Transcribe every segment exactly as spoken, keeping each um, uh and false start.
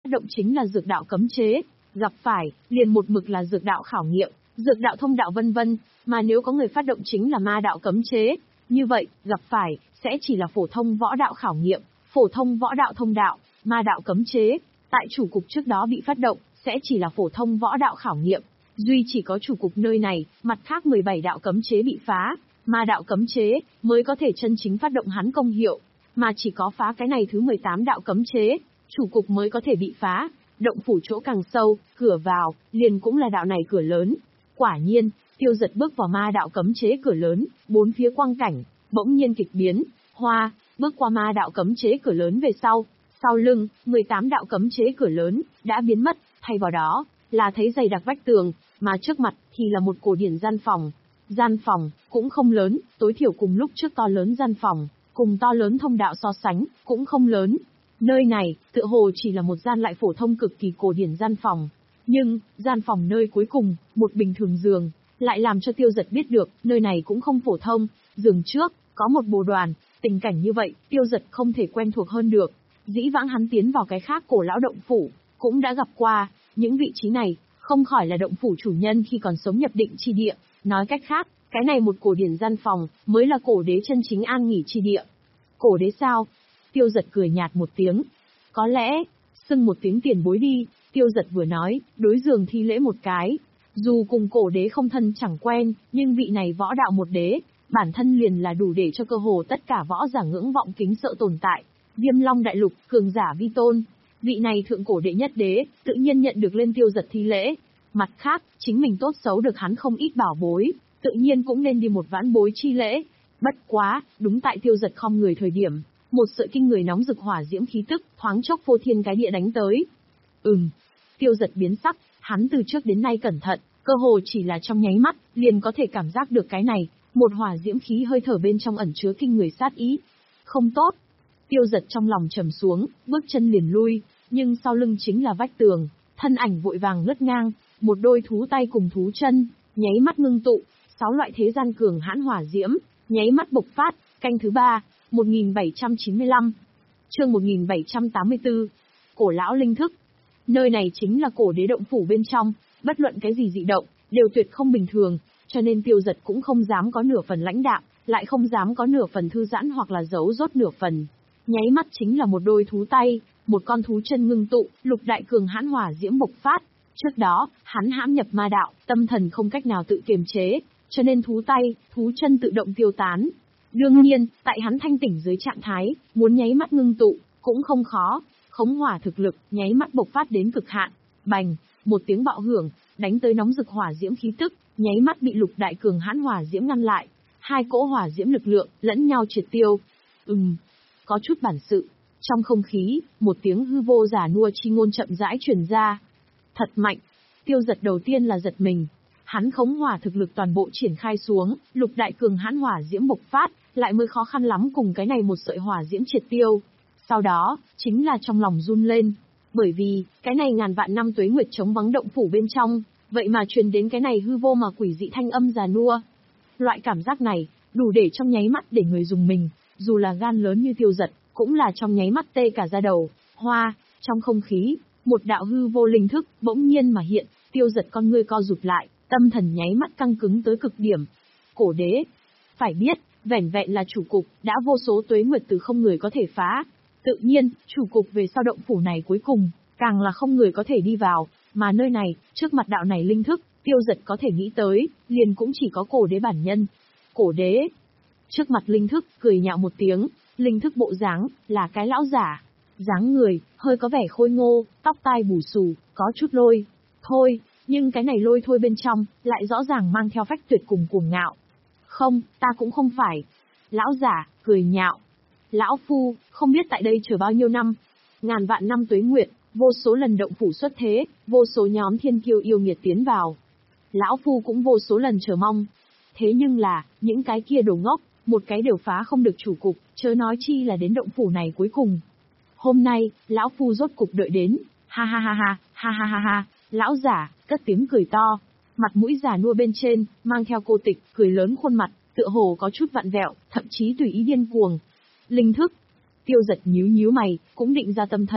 động chính là dược đạo cấm chế, gặp phải, liền một mực là dược đạo khảo nghiệm, dược đạo thông đạo vân vân, mà nếu có người phát động chính là ma đạo cấm chế, như vậy, gặp phải, sẽ chỉ là phổ thông võ đạo khảo nghiệm, phổ thông võ đạo thông đạo, ma đạo cấm chế, tại chủ cục trước đó bị phát động, sẽ chỉ là phổ thông võ đạo khảo nghiệm, duy chỉ có chủ cục nơi này, mặt khác mười bảy đạo cấm chế bị phá, ma đạo cấm chế, mới có thể chân chính phát động hắn công hiệu, mà chỉ có phá cái này thứ mười tám đạo cấm chế, chủ cục mới có thể bị phá, động phủ chỗ càng sâu, cửa vào, liền cũng là đạo này cửa lớn. Quả nhiên, Tiêu Dật bước vào ma đạo cấm chế cửa lớn, bốn phía quang cảnh, bỗng nhiên kịch biến, hoa, bước qua ma đạo cấm chế cửa lớn về sau, sau lưng, mười tám đạo cấm chế cửa lớn, đã biến mất, thay vào đó, là thấy dày đặc vách tường, mà trước mặt, thì là một cổ điển gian phòng. Gian phòng, cũng không lớn, tối thiểu cùng lúc trước to lớn gian phòng, cùng to lớn thông đạo so sánh, cũng không lớn. Nơi này, tựa hồ chỉ là một gian lại phổ thông cực kỳ cổ điển gian phòng. Nhưng, gian phòng nơi cuối cùng, một bình thường giường, lại làm cho Tiêu Dật biết được, nơi này cũng không phổ thông, giường trước, có một bồ đoàn, tình cảnh như vậy, Tiêu Dật không thể quen thuộc hơn được. Dĩ vãng hắn tiến vào cái khác cổ lão động phủ, cũng đã gặp qua, những vị trí này, không khỏi là động phủ chủ nhân khi còn sống nhập định chi địa, nói cách khác, cái này một cổ điển gian phòng, mới là cổ đế chân chính an nghỉ chi địa. Cổ đế sao? Tiêu Dật cười nhạt một tiếng. Có lẽ, xưng một tiếng tiền bối đi, Tiêu Dật vừa nói, đối giường thi lễ một cái. Dù cùng cổ đế không thân chẳng quen, nhưng vị này võ đạo một đế, bản thân liền là đủ để cho cơ hồ tất cả võ giả ngưỡng vọng kính sợ tồn tại. Viêm Long đại lục, cường giả vi tôn. Vị này thượng cổ đệ nhất đế, tự nhiên nhận được lên Tiêu Dật thi lễ. Mặt khác, chính mình tốt xấu được hắn không ít bảo bối, tự nhiên cũng nên đi một vãn bối chi lễ. Bất quá, đúng tại Tiêu Dật không người thời điểm, một sợi kinh người nóng rực hỏa diễm khí tức, thoáng chốc phô thiên cái địa đánh tới. Ừm. Tiêu Dật biến sắc, hắn từ trước đến nay cẩn thận, cơ hồ chỉ là trong nháy mắt, liền có thể cảm giác được cái này, một hỏa diễm khí hơi thở bên trong ẩn chứa kinh người sát ý. Không tốt. Tiêu Dật trong lòng trầm xuống, bước chân liền lui, nhưng sau lưng chính là vách tường, thân ảnh vội vàng lướt ngang, một đôi thú tay cùng thú chân, nháy mắt ngưng tụ, sáu loại thế gian cường hãn hỏa diễm, nháy mắt bộc phát, canh thứ ba, một nghìn bảy trăm chín mươi lăm. Chương một nghìn bảy trăm tám mươi tư. Cổ lão linh thức. Nơi này chính là cổ đế động phủ bên trong, bất luận cái gì dị động, đều tuyệt không bình thường, cho nên Tiêu Dật cũng không dám có nửa phần lãnh đạm, lại không dám có nửa phần thư giãn hoặc là giấu rốt nửa phần. Nháy mắt chính là một đôi thú tay, một con thú chân ngưng tụ, lục đại cường hãn hỏa diễm bộc phát. Trước đó, hắn hãm nhập ma đạo, tâm thần không cách nào tự kiềm chế, cho nên thú tay, thú chân tự động tiêu tán. Đương nhiên, tại hắn thanh tỉnh dưới trạng thái, muốn nháy mắt ngưng tụ, cũng không khó, khống hỏa thực lực, nháy mắt bộc phát đến cực hạn. Bành, một tiếng bạo hưởng, đánh tới nóng rực hỏa diễm khí tức, nháy mắt bị lục đại cường hãn hỏa diễm ngăn lại. Hai cỗ hỏa diễm lực lượng, lẫn nhau triệt tiêu. Ừm, có chút bản sự. Trong không khí, một tiếng hư vô giả nua chi ngôn chậm rãi truyền ra. Thật mạnh. Tiêu Dật đầu tiên là giật mình. Hắn khống hỏa thực lực toàn bộ triển khai xuống, lục đại cường hãn hỏa diễm bộc phát, lại mới khó khăn lắm cùng cái này một sợi hỏa diễm triệt tiêu. Sau đó, chính là trong lòng run lên. Bởi vì, cái này ngàn vạn năm tuế nguyệt chống vắng động phủ bên trong, vậy mà truyền đến cái này hư vô mà quỷ dị thanh âm già nua. Loại cảm giác này, đủ để trong nháy mắt để người dùng mình, dù là gan lớn như Tiêu Dật, cũng là trong nháy mắt tê cả da đầu. Hoa, trong không khí, một đạo hư vô linh thức, bỗng nhiên mà hiện, Tiêu Dật con ngươi co rụt lại, tâm thần nháy mắt căng cứng tới cực điểm. Cổ đế. Phải biết, vẻn vẹn là chủ cục, đã vô số tuế nguyệt từ không người có thể phá. Tự nhiên, chủ cục về sau động phủ này cuối cùng, càng là không người có thể đi vào, mà nơi này, trước mặt đạo này linh thức, Tiêu Dật có thể nghĩ tới, liền cũng chỉ có cổ đế bản nhân. Cổ đế. Trước mặt linh thức, cười nhạo một tiếng, linh thức bộ dáng, là cái lão giả. Dáng người, hơi có vẻ khôi ngô, tóc tai bù xù, có chút lôi. Thôi, nhưng cái này lôi thôi bên trong, lại rõ ràng mang theo phách tuyệt cùng cuồng ngạo. Không, ta cũng không phải. Lão giả, cười nhạo. Lão phu, không biết tại đây chờ bao nhiêu năm. Ngàn vạn năm tuế nguyệt, vô số lần động phủ xuất thế, vô số nhóm thiên kiêu yêu nghiệt tiến vào. Lão phu cũng vô số lần chờ mong. Thế nhưng là, những cái kia đồ ngốc, một cái đều phá không được chủ cục, chớ nói chi là đến động phủ này cuối cùng. Hôm nay, lão phu rốt cục đợi đến. Ha ha ha ha, ha ha ha ha. Lão giả, cất tiếng cười to. Mặt mũi già nua bên trên, mang theo cô tịch, cười lớn khuôn mặt, tựa hồ có chút vặn vẹo, thậm chí tùy ý điên cuồng. Linh thức. Tiêu Dật nhíu nhíu mày, cũng định ra tâm thần.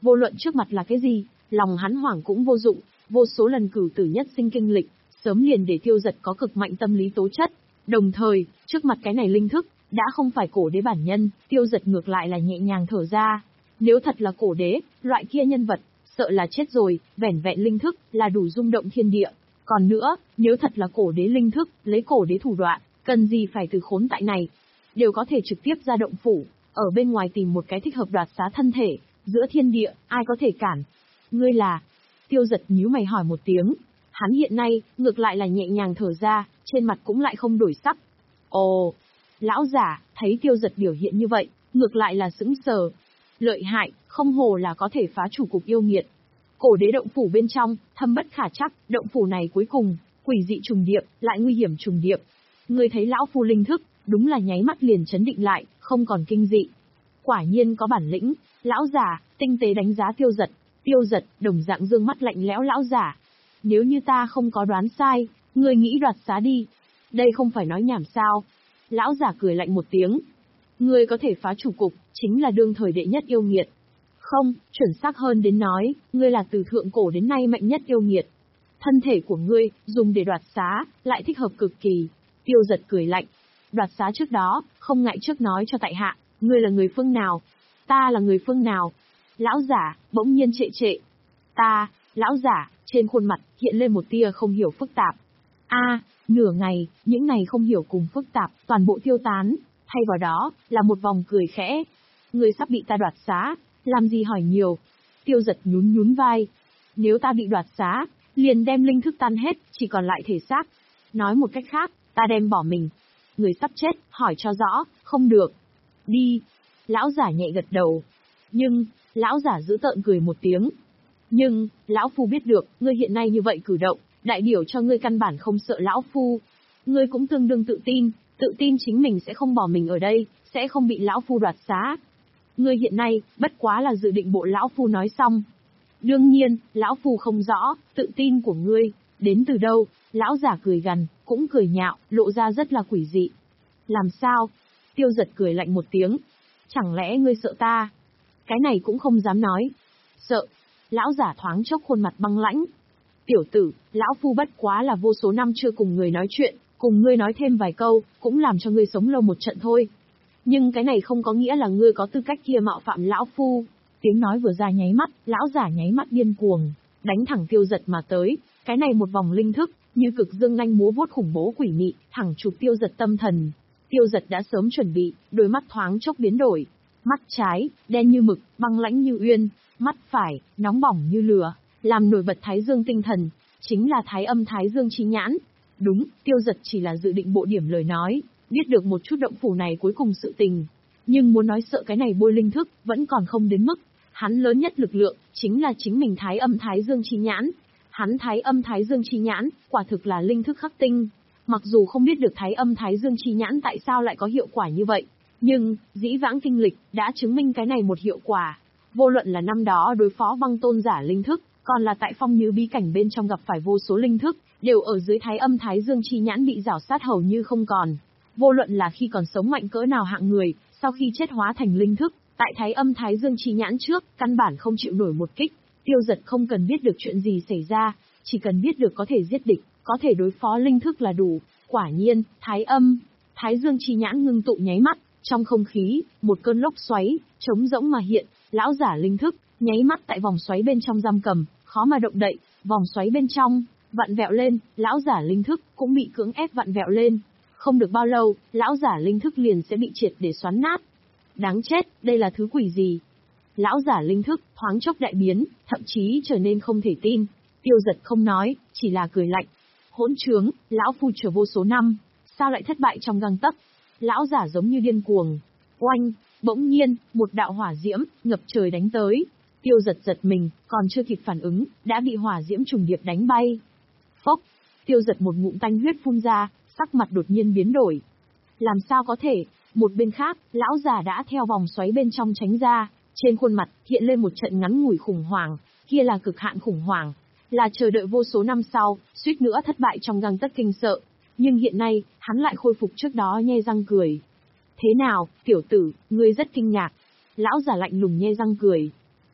Vô luận trước mặt là cái gì, lòng hắn hoảng cũng vô dụng, vô số lần cửu tử nhất sinh kinh lịch, sớm liền để Tiêu Dật có cực mạnh tâm lý tố chất. Đồng thời, trước mặt cái này linh thức, đã không phải cổ đế bản nhân, Tiêu Dật ngược lại là nhẹ nhàng thở ra. Nếu thật là cổ đế, loại kia nhân vật, sợ là chết rồi, vẻn vẹn linh thức, là đủ rung động thiên địa. Còn nữa, nếu thật là cổ đế linh thức, lấy cổ đế thủ đoạn, cần gì phải từ khốn tại này. Đều có thể trực tiếp ra động phủ, ở bên ngoài tìm một cái thích hợp đoạt xá thân thể, giữa thiên địa, ai có thể cản. Ngươi là... Tiêu Dật nhíu mày hỏi một tiếng. Hắn hiện nay, ngược lại là nhẹ nhàng thở ra, trên mặt cũng lại không đổi sắc. Ồ... Lão giả, thấy Tiêu Dật biểu hiện như vậy, ngược lại là sững sờ. Lợi hại, không hồ là có thể phá chủ cục yêu nghiệt. Cổ đế động phủ bên trong, thâm bất khả trắc, động phủ này cuối cùng, quỷ dị trùng điệp, lại nguy hiểm trùng điệp. Ngươi thấy lão phu linh thức, đúng là nháy mắt liền chấn định lại, không còn kinh dị. Quả nhiên có bản lĩnh, lão giả, tinh tế đánh giá Tiêu Dật. Tiêu Dật, đồng dạng dương mắt lạnh lẽo lão giả. Nếu như ta không có đoán sai, ngươi nghĩ đoạt xá đi. Đây không phải nói nhảm sao. Lão giả cười lạnh một tiếng. Ngươi có thể phá chủ cục, chính là đương thời đệ nhất yêu nghiệt. Không, chuẩn xác hơn đến nói, ngươi là từ thượng cổ đến nay mạnh nhất yêu nghiệt. Thân thể của ngươi, dùng để đoạt xá, lại thích hợp cực kỳ. Tiêu Dật cười lạnh. Đoạt xá trước đó, không ngại trước nói cho tại hạ, ngươi là người phương nào? Ta là người phương nào? Lão giả, bỗng nhiên trệ trệ. Ta, lão giả, trên khuôn mặt, hiện lên một tia không hiểu phức tạp. A, nửa ngày, những này không hiểu cùng phức tạp, toàn bộ tiêu tán, thay vào đó, là một vòng cười khẽ. Ngươi sắp bị ta đoạt xá, làm gì hỏi nhiều. Tiêu Dật nhún nhún vai. Nếu ta bị đoạt xá, liền đem linh thức tan hết, chỉ còn lại thể xác. Nói một cách khác, ta đem bỏ mình. Người sắp chết, hỏi cho rõ, không được. Đi. Lão giả nhẹ gật đầu. Nhưng, lão giả giữ tợn cười một tiếng. Nhưng, lão phu biết được, ngươi hiện nay như vậy cử động, đại biểu cho ngươi căn bản không sợ lão phu. Ngươi cũng tương đương tự tin, tự tin chính mình sẽ không bỏ mình ở đây, sẽ không bị lão phu đoạt xá. Ngươi hiện nay, bất quá là dự định bộ lão phu nói xong. Đương nhiên, lão phu không rõ, tự tin của ngươi, đến từ đâu, lão giả cười gằn, cũng cười nhạo, lộ ra rất là quỷ dị. Làm sao? Tiêu Dật cười lạnh một tiếng. Chẳng lẽ ngươi sợ ta? Cái này cũng không dám nói. Sợ. Lão giả thoáng chốc khuôn mặt băng lãnh. Tiểu tử, lão phu bất quá là vô số năm chưa cùng người nói chuyện, cùng ngươi nói thêm vài câu, cũng làm cho ngươi sống lâu một trận thôi. Nhưng cái này không có nghĩa là ngươi có tư cách kia mạo phạm lão phu. Tiếng nói vừa ra nháy mắt, lão giả nháy mắt điên cuồng, đánh thẳng Tiêu Dật mà tới. Cái này một vòng linh thức, như cực dương nhanh múa vuốt khủng bố quỷ mị, thẳng chụp Tiêu Dật tâm thần. Tiêu Dật đã sớm chuẩn bị, đôi mắt thoáng chốc biến đổi. Mắt trái, đen như mực, băng lãnh như uyên, mắt phải, nóng bỏng như lửa, làm nổi bật thái dương tinh thần, chính là thái âm thái dương chi nhãn. Đúng, Tiêu Dật chỉ là dự định bộ điểm lời nói, biết được một chút động phủ này cuối cùng sự tình. Nhưng muốn nói sợ cái này bôi linh thức, vẫn còn không đến mức. Hắn lớn nhất lực lượng, chính là chính mình thái âm thái dương chi nhãn. Hắn thái âm thái dương chi nhãn, quả thực là linh thức khắc tinh. Mặc dù không biết được thái âm thái dương chi nhãn tại sao lại có hiệu quả như vậy, nhưng, dĩ vãng kinh lịch, đã chứng minh cái này một hiệu quả. Vô luận là năm đó đối phó băng tôn giả linh thức, còn là tại phong như bí cảnh bên trong gặp phải vô số linh thức, đều ở dưới thái âm thái dương chi nhãn bị rảo sát hầu như không còn. Vô luận là khi còn sống mạnh cỡ nào hạng người, sau khi chết hóa thành linh thức, tại thái âm thái dương chi nhãn trước, căn bản không chịu nổi một kích. Tiêu Dật không cần biết được chuyện gì xảy ra, chỉ cần biết được có thể giết địch, có thể đối phó linh thức là đủ. Quả nhiên, thái âm, thái dương chi nhãn ngưng tụ nháy mắt, trong không khí, một cơn lốc xoáy, trống rỗng mà hiện, lão giả linh thức, nháy mắt tại vòng xoáy bên trong giam cầm, khó mà động đậy, vòng xoáy bên trong, vặn vẹo lên, lão giả linh thức, cũng bị cưỡng ép vặn vẹo lên. Không được bao lâu, lão giả linh thức liền sẽ bị triệt để xoắn nát. Đáng chết, đây là thứ quỷ gì? Lão giả linh thức, thoáng chốc đại biến, thậm chí trở nên không thể tin. Tiêu Dật không nói, chỉ là cười lạnh. Hỗn trướng, lão phu chờ vô số năm, sao lại thất bại trong gang tấc? Lão giả giống như điên cuồng. Oanh, bỗng nhiên, một đạo hỏa diễm, ngập trời đánh tới. Tiêu Dật giật mình, còn chưa kịp phản ứng, đã bị hỏa diễm trùng điệp đánh bay. Phốc, Tiêu Dật một ngụm tanh huyết phun ra, sắc mặt đột nhiên biến đổi. Làm sao có thể? Một bên khác, lão già đã theo vòng xoáy bên trong tránh ra, trên khuôn mặt hiện lên một trận ngắn ngủi khủng hoảng, kia là cực hạn khủng hoảng, là chờ đợi vô số năm sau, suýt nữa thất bại trong gang tấc kinh sợ. Nhưng hiện nay, hắn lại khôi phục trước đó nhe răng cười. Thế nào, tiểu tử, ngươi rất kinh ngạc. Lão già lạnh lùng nhe răng cười.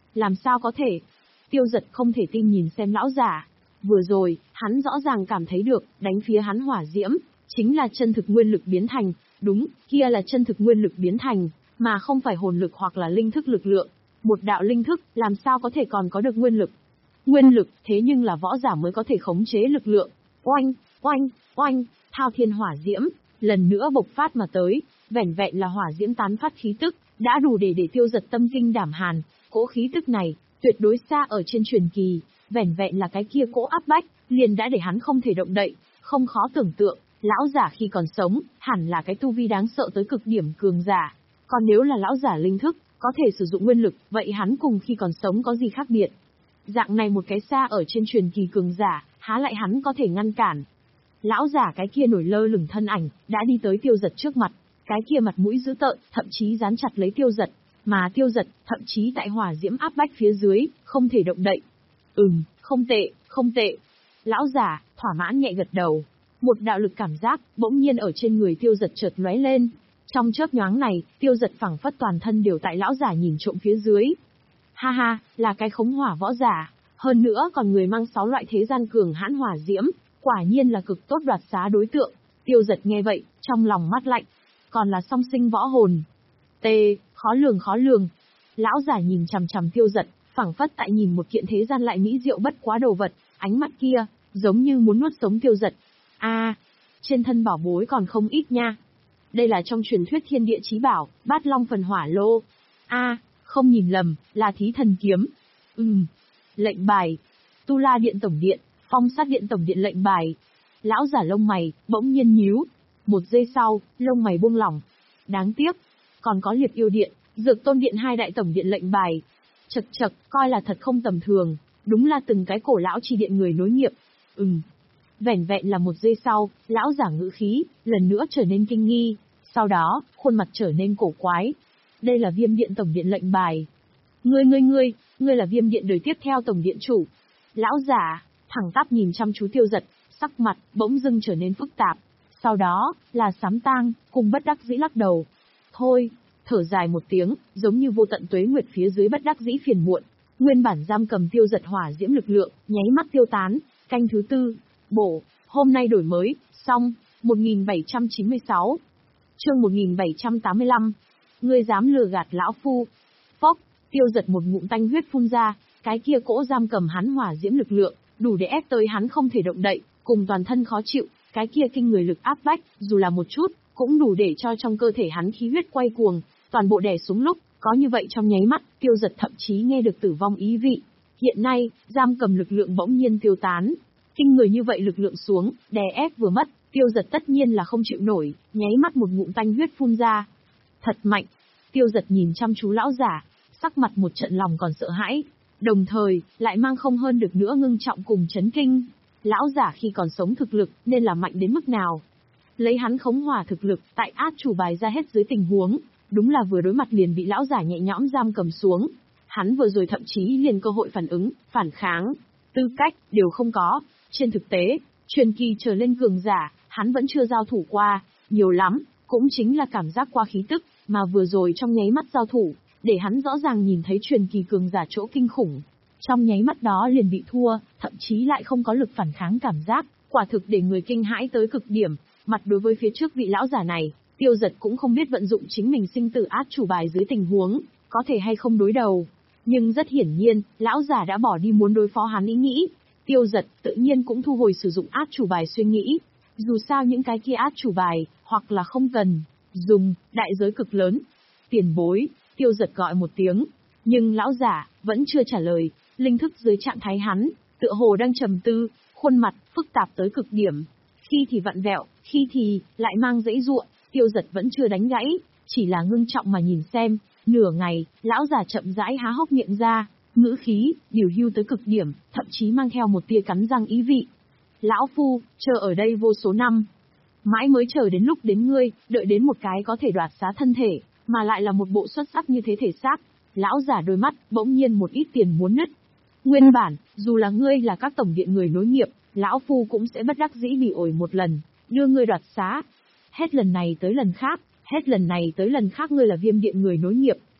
Làm sao có thể? Tiêu Dật không thể tin nhìn xem lão giả. Vừa rồi, hắn rõ ràng cảm thấy được, đánh phía hắn hỏa diễm, chính là chân thực nguyên lực biến thành, đúng, kia là chân thực nguyên lực biến thành, mà không phải hồn lực hoặc là linh thức lực lượng. Một đạo linh thức, làm sao có thể còn có được nguyên lực? Nguyên lực, thế nhưng là võ giả mới có thể khống chế lực lượng. Oanh, oanh, oanh, thao thiên hỏa diễm, lần nữa bộc phát mà tới, vẻn vẹn là hỏa diễm tán phát khí tức, đã đủ để để Tiêu Dật tâm kinh đảm hàn. Cỗ khí tức này, tuyệt đối xa ở trên truyền kỳ, vẻn vẹn là cái kia cỗ áp bách, liền đã để hắn không thể động đậy, không khó tưởng tượng, lão giả khi còn sống, hẳn là cái tu vi đáng sợ tới cực điểm cường giả. Còn nếu là lão giả linh thức, có thể sử dụng nguyên lực, vậy hắn cùng khi còn sống có gì khác biệt? Dạng này một cái xa ở trên truyền kỳ cường giả, há lại hắn có thể ngăn cản. Lão giả cái kia nổi lơ lửng thân ảnh, đã đi tới Tiêu Dật trước mặt, cái kia mặt mũi dữ tợn, thậm chí dán chặt lấy Tiêu Dật, mà Tiêu Dật, thậm chí tại hỏa diễm áp bách phía dưới, không thể động đậy. Ừm, không tệ, không tệ. Lão giả, thỏa mãn nhẹ gật đầu. Một đạo lực cảm giác, bỗng nhiên ở trên người Tiêu Dật chợt lóe lên. Trong chớp nhoáng này, Tiêu Dật phảng phất toàn thân đều tại lão giả nhìn trộm phía dưới. Ha ha, là cái khống hỏa võ giả, hơn nữa còn người mang sáu loại thế gian cường hãn hỏa diễm, quả nhiên là cực tốt đoạt xá đối tượng. Tiêu Dật nghe vậy, trong lòng mát lạnh, còn là song sinh võ hồn. Tê, khó lường khó lường. Lão giả nhìn chằm chằm Tiêu Dật, phảng phất tại nhìn một kiện thế gian lại mỹ diệu bất quá đồ vật, ánh mắt kia, giống như muốn nuốt sống Tiêu Dật. A, à, trên thân bảo bối còn không ít nha. Đây là trong truyền thuyết thiên địa chí bảo, Bát Long phần hỏa lô. A, à, không nhìn lầm, là Thí Thần kiếm. Ừm. Lệnh bài. Tu La Điện tổng điện, Phong Sát Điện tổng điện lệnh bài. Lão giả lông mày bỗng nhiên nhíu. Một giây sau, lông mày buông lỏng. Đáng tiếc, còn có Liệt Yêu Điện, Dược Tôn Điện hai đại tổng điện lệnh bài. Chậc chậc, coi là thật không tầm thường, đúng là từng cái cổ lão chi điện người nối nghiệp. Ừm. Vẻn vẹn là một giây sau, lão giả ngữ khí, lần nữa trở nên kinh nghi, sau đó, khuôn mặt trở nên cổ quái. Đây là Viêm Điện tổng điện lệnh bài. Ngươi ngươi ngươi, ngươi là Viêm Điện đời tiếp theo tổng điện chủ. Lão giả, thẳng tắp nhìn chăm chú Tiêu Dật, sắc mặt, bỗng dưng trở nên phức tạp. Sau đó, là sám tang, cùng bất đắc dĩ lắc đầu. Thôi, thở dài một tiếng, giống như vô tận tuế nguyệt phía dưới bất đắc dĩ phiền muộn. Nguyên bản giam cầm Tiêu Dật hỏa diễm lực lượng, nháy mắt tiêu tán, canh thứ tư. Bổ, hôm nay đổi mới, xong, một nghìn bảy trăm chín mươi sáu. Chương một nghìn bảy trăm tám mươi lăm. Ngươi dám lừa gạt lão phu. Phốc, Tiêu Dật một ngụm tanh huyết phun ra, cái kia cỗ giam cầm hắn hỏa diễm lực lượng, đủ để ép tới hắn không thể động đậy, cùng toàn thân khó chịu, cái kia kinh người lực áp bách, dù là một chút, cũng đủ để cho trong cơ thể hắn khí huyết quay cuồng, toàn bộ đè xuống lúc, có như vậy trong nháy mắt, Tiêu Dật thậm chí nghe được tử vong ý vị. Hiện nay, giam cầm lực lượng bỗng nhiên tiêu tán. Kinh người như vậy lực lượng xuống, đè ép vừa mất, Tiêu Dật tất nhiên là không chịu nổi, nháy mắt một ngụm tanh huyết phun ra. Thật mạnh. Tiêu Dật nhìn chăm chú lão giả, sắc mặt một trận lòng còn sợ hãi, đồng thời, lại mang không hơn được nữa ngưng trọng cùng chấn kinh. Lão giả khi còn sống thực lực, nên là mạnh đến mức nào? Lấy hắn khống hỏa thực lực, tại át chủ bài ra hết dưới tình huống, đúng là vừa đối mặt liền bị lão giả nhẹ nhõm giam cầm xuống. Hắn vừa rồi thậm chí liền cơ hội phản ứng, phản kháng, tư cách, đều không có. Trên thực tế, truyền kỳ trở lên cường giả, hắn vẫn chưa giao thủ qua, nhiều lắm, cũng chính là cảm giác qua khí tức, mà vừa rồi trong nháy mắt giao thủ, để hắn rõ ràng nhìn thấy truyền kỳ cường giả chỗ kinh khủng. Trong nháy mắt đó liền bị thua, thậm chí lại không có lực phản kháng cảm giác, quả thực để người kinh hãi tới cực điểm. Mặt đối với phía trước vị lão giả này, Tiêu Dật cũng không biết vận dụng chính mình sinh tử át chủ bài dưới tình huống, có thể hay không đối đầu. Nhưng rất hiển nhiên, lão giả đã bỏ đi muốn đối phó hắn ý nghĩ. Tiêu Dật tự nhiên cũng thu hồi sử dụng át chủ bài suy nghĩ. Dù sao những cái kia át chủ bài, hoặc là không cần, dùng, đại giới cực lớn. Tiền bối, Tiêu Dật gọi một tiếng. Nhưng lão giả, vẫn chưa trả lời, linh thức dưới trạng thái hắn, tựa hồ đang trầm tư, khuôn mặt, phức tạp tới cực điểm. Khi thì vặn vẹo, khi thì, lại mang dãy ruộng, Tiêu Dật vẫn chưa đánh gãy, chỉ là ngưng trọng mà nhìn xem. Nửa ngày, lão giả chậm rãi há hốc miệng ra, ngữ khí, điều hưu tới cực điểm, thậm chí mang theo một tia cắn răng ý vị. Lão phu, chờ ở đây vô số năm. Mãi mới chờ đến lúc đến ngươi, đợi đến một cái có thể đoạt xá thân thể, mà lại là một bộ xuất sắc như thế thể xác. Lão giả đôi mắt, bỗng nhiên một ít tiền muốn nứt. Nguyên bản, dù là ngươi là các tổng điện người nối nghiệp, lão phu cũng sẽ bất đắc dĩ bị ổi một lần, đưa ngươi đoạt xá. Hết lần này tới lần khác, hết lần này tới lần khác ngươi là Viêm Điện người nối nghiệp.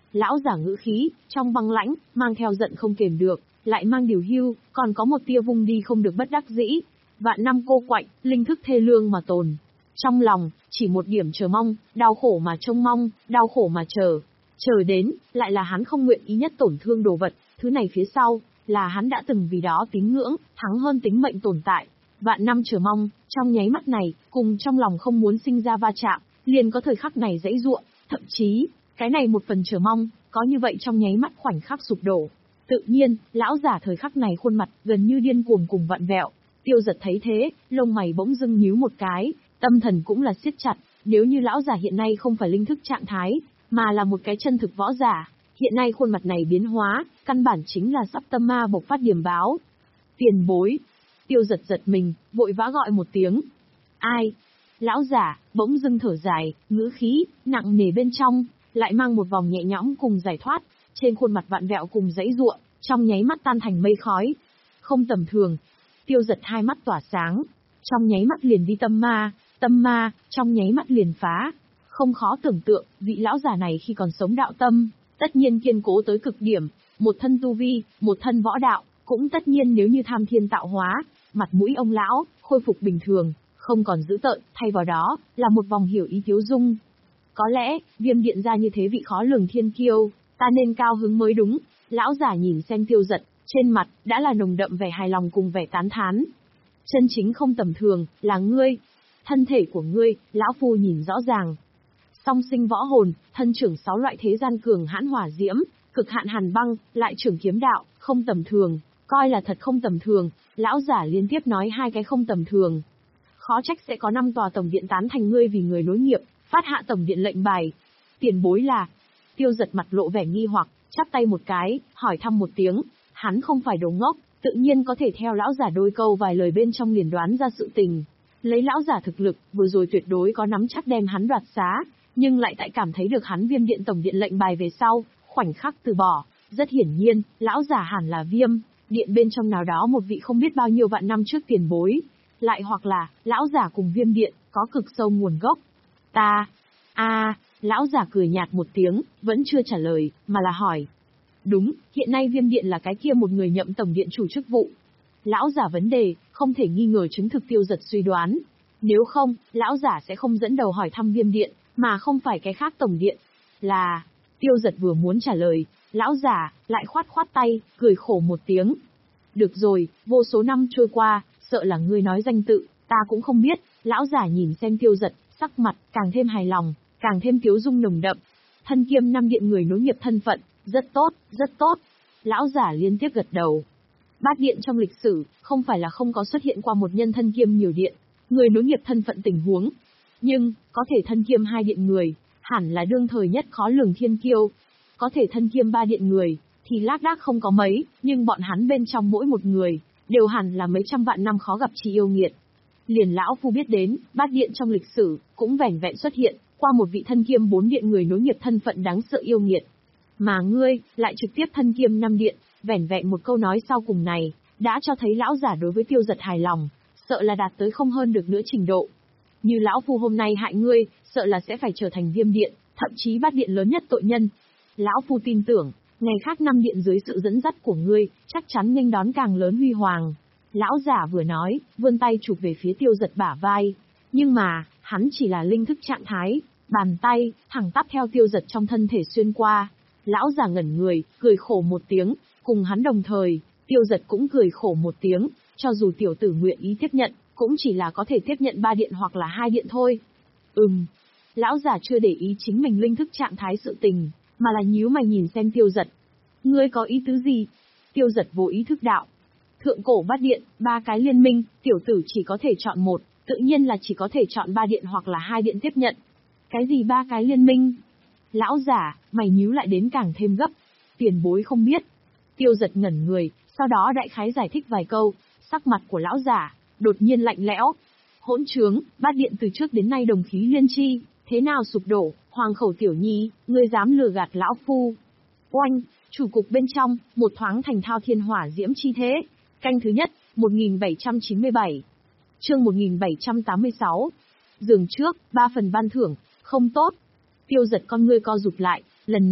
Lão giả ngữ khí, trong băng lãnh, mang theo giận không kềm được, lại mang điều hưu, còn có một tia vung đi không được bất đắc dĩ. Vạn năm cô quạnh, linh thức thê lương mà tồn. Trong lòng, chỉ một điểm chờ mong, đau khổ mà trông mong, đau khổ mà chờ. Chờ đến, lại là hắn không nguyện ý nhất tổn thương đồ vật, thứ này phía sau, là hắn đã từng vì đó tín ngưỡng, thắng hơn tính mệnh tồn tại. Vạn năm chờ mong, trong nháy mắt này, cùng trong lòng không muốn sinh ra va chạm, liền có thời khắc này dãy ruộng, thậm chí, cái này một phần chờ mong, có như vậy trong nháy mắt khoảnh khắc sụp đổ. Tự nhiên, lão giả thời khắc này khuôn mặt gần như điên cuồng cùng vặn vẹo. Tiêu Giật thấy thế, lông mày bỗng dưng nhíu một cái, tâm thần cũng là siết chặt, nếu như lão giả hiện nay không phải linh thức trạng thái, mà là một cái chân thực võ giả, hiện nay khuôn mặt này biến hóa, căn bản chính là sắp tâm ma bộc phát điểm báo. Tiền bối. Tiêu Giật giật mình, vội vã gọi một tiếng. Ai? Lão giả, bỗng dưng thở dài, ngữ khí, nặng nề bên trong, lại mang một vòng nhẹ nhõm cùng giải thoát, trên khuôn mặt vặn vẹo cùng dãy ruộng, trong nháy mắt tan thành mây khói. Không tầm thường. Tiêu Giật hai mắt tỏa sáng, trong nháy mắt liền đi tâm ma, tâm ma, trong nháy mắt liền phá. Không khó tưởng tượng, vị lão giả này khi còn sống đạo tâm, tất nhiên kiên cố tới cực điểm, một thân tu vi, một thân võ đạo, cũng tất nhiên nếu như tham thiên tạo hóa, mặt mũi ông lão, khôi phục bình thường, không còn dữ tợn, thay vào đó, là một vòng hiểu ý thiếu dung. Có lẽ, Viêm Điện ra như thế vị khó lường thiên kiêu, ta nên cao hứng mới đúng. Lão giả nhìn xem Tiêu Giật, trên mặt, đã là nồng đậm vẻ hài lòng cùng vẻ tán thán. Chân chính không tầm thường, là ngươi. Thân thể của ngươi, lão phu nhìn rõ ràng. Song sinh võ hồn, thân trưởng sáu loại thế gian cường hãn hỏa diễm, cực hạn hàn băng, lại trưởng kiếm đạo, không tầm thường, coi là thật không tầm thường. Lão giả liên tiếp nói hai cái không tầm thường. Khó trách sẽ có năm tòa tổng điện tán thành ngươi vì người nối nghiệp, phát hạ tổng điện lệnh bài. Tiền bối là. Tiêu Giật mặt lộ vẻ nghi hoặc, chắp tay một cái, hỏi thăm một tiếng. Hắn không phải đồ ngốc, tự nhiên có thể theo lão giả đôi câu vài lời bên trong liền đoán ra sự tình. Lấy lão giả thực lực, vừa rồi tuyệt đối có nắm chắc đem hắn đoạt xá, nhưng lại tại cảm thấy được hắn Viêm Điện tổng điện lệnh bài về sau, khoảnh khắc từ bỏ. Rất hiển nhiên, lão giả hẳn là Viêm Điện bên trong nào đó một vị không biết bao nhiêu vạn năm trước tiền bối, lại hoặc là lão giả cùng Viêm Điện có cực sâu nguồn gốc. Ta, a, lão giả cười nhạt một tiếng, vẫn chưa trả lời, mà là hỏi. Đúng, hiện nay Viêm Điện là cái kia một người nhậm tổng điện chủ chức vụ. Lão giả vấn đề, không thể nghi ngờ chứng thực Tiêu Giật suy đoán. Nếu không, lão giả sẽ không dẫn đầu hỏi thăm Viêm Điện, mà không phải cái khác tổng điện. Là, Tiêu Giật vừa muốn trả lời, lão giả lại khoát khoát tay, cười khổ một tiếng. Được rồi, vô số năm trôi qua, sợ là ngươi nói danh tự, ta cũng không biết. Lão giả nhìn xem Tiêu Giật, sắc mặt càng thêm hài lòng, càng thêm tiếu dung nồng đậm. Thân kiêm năm điện người nối nghiệp thân phận, rất tốt, rất tốt. Lão giả liên tiếp gật đầu. Bát điện trong lịch sử, không phải là không có xuất hiện qua một nhân thân kiêm nhiều điện, người nối nghiệp thân phận tình huống. Nhưng, có thể thân kiêm hai điện người, hẳn là đương thời nhất khó lường thiên kiêu. Có thể thân kiêm ba điện người, thì lác đác không có mấy, nhưng bọn hắn bên trong mỗi một người, đều hẳn là mấy trăm vạn năm khó gặp chi yêu nghiệt. Liền lão phu biết đến, bát điện trong lịch sử, cũng vẻn vẹn xuất hiện, qua một vị thân kiêm bốn điện người nối nghiệp thân phận đáng sợ yêu nghiệt. Mà ngươi, lại trực tiếp thân kiêm năm điện, vẻn vẹn một câu nói sau cùng này, đã cho thấy lão giả đối với Tiêu Giật hài lòng, sợ là đạt tới không hơn được nữa trình độ. Như lão phu hôm nay hại ngươi, sợ là sẽ phải trở thành Viêm Điện, thậm chí bát điện lớn nhất tội nhân. Lão phu tin tưởng, ngày khác năm điện dưới sự dẫn dắt của ngươi, chắc chắn nghênh đón càng lớn huy hoàng. Lão giả vừa nói, vươn tay chụp về phía Tiêu Giật bả vai. Nhưng mà, hắn chỉ là linh thức trạng thái, bàn tay, thẳng tắp theo Tiêu Giật trong thân thể xuyên qua. Lão giả ngẩn người, cười khổ một tiếng, cùng hắn đồng thời, Tiêu Giật cũng cười khổ một tiếng, cho dù tiểu tử nguyện ý tiếp nhận, cũng chỉ là có thể tiếp nhận ba điện hoặc là hai điện thôi. Ừm. Lão giả chưa để ý chính mình linh thức trạng thái sự tình, mà là nhíu mày nhìn xem Tiêu Giật. Ngươi có ý tứ gì? Tiêu Giật vô ý thức đạo. Thượng cổ bát điện, ba cái liên minh, tiểu tử chỉ có thể chọn một, tự nhiên là chỉ có thể chọn ba điện hoặc là hai điện tiếp nhận. Cái gì ba cái liên minh? Lão giả, mày nhíu lại đến càng thêm gấp. Tiền bối không biết. Tiêu Giật ngẩn người, sau đó đại khái giải thích vài câu, sắc mặt của lão giả đột nhiên lạnh lẽo. Hỗn trướng, bát điện từ trước đến nay đồng khí liên chi, thế nào sụp đổ? Hoàng khẩu tiểu nhi, ngươi dám lừa gạt lão phu? Oanh, chủ cục bên trong, một thoáng thành thao thiên hỏa diễm chi thế. Canh thứ nhất, một nghìn bảy trăm chín mươi bảy. Chương một nghìn bảy trăm tám mươi sáu. Giường trước, ba phần ban thưởng, không tốt. Tiêu Giật con ngươi co rụt lại, lần này,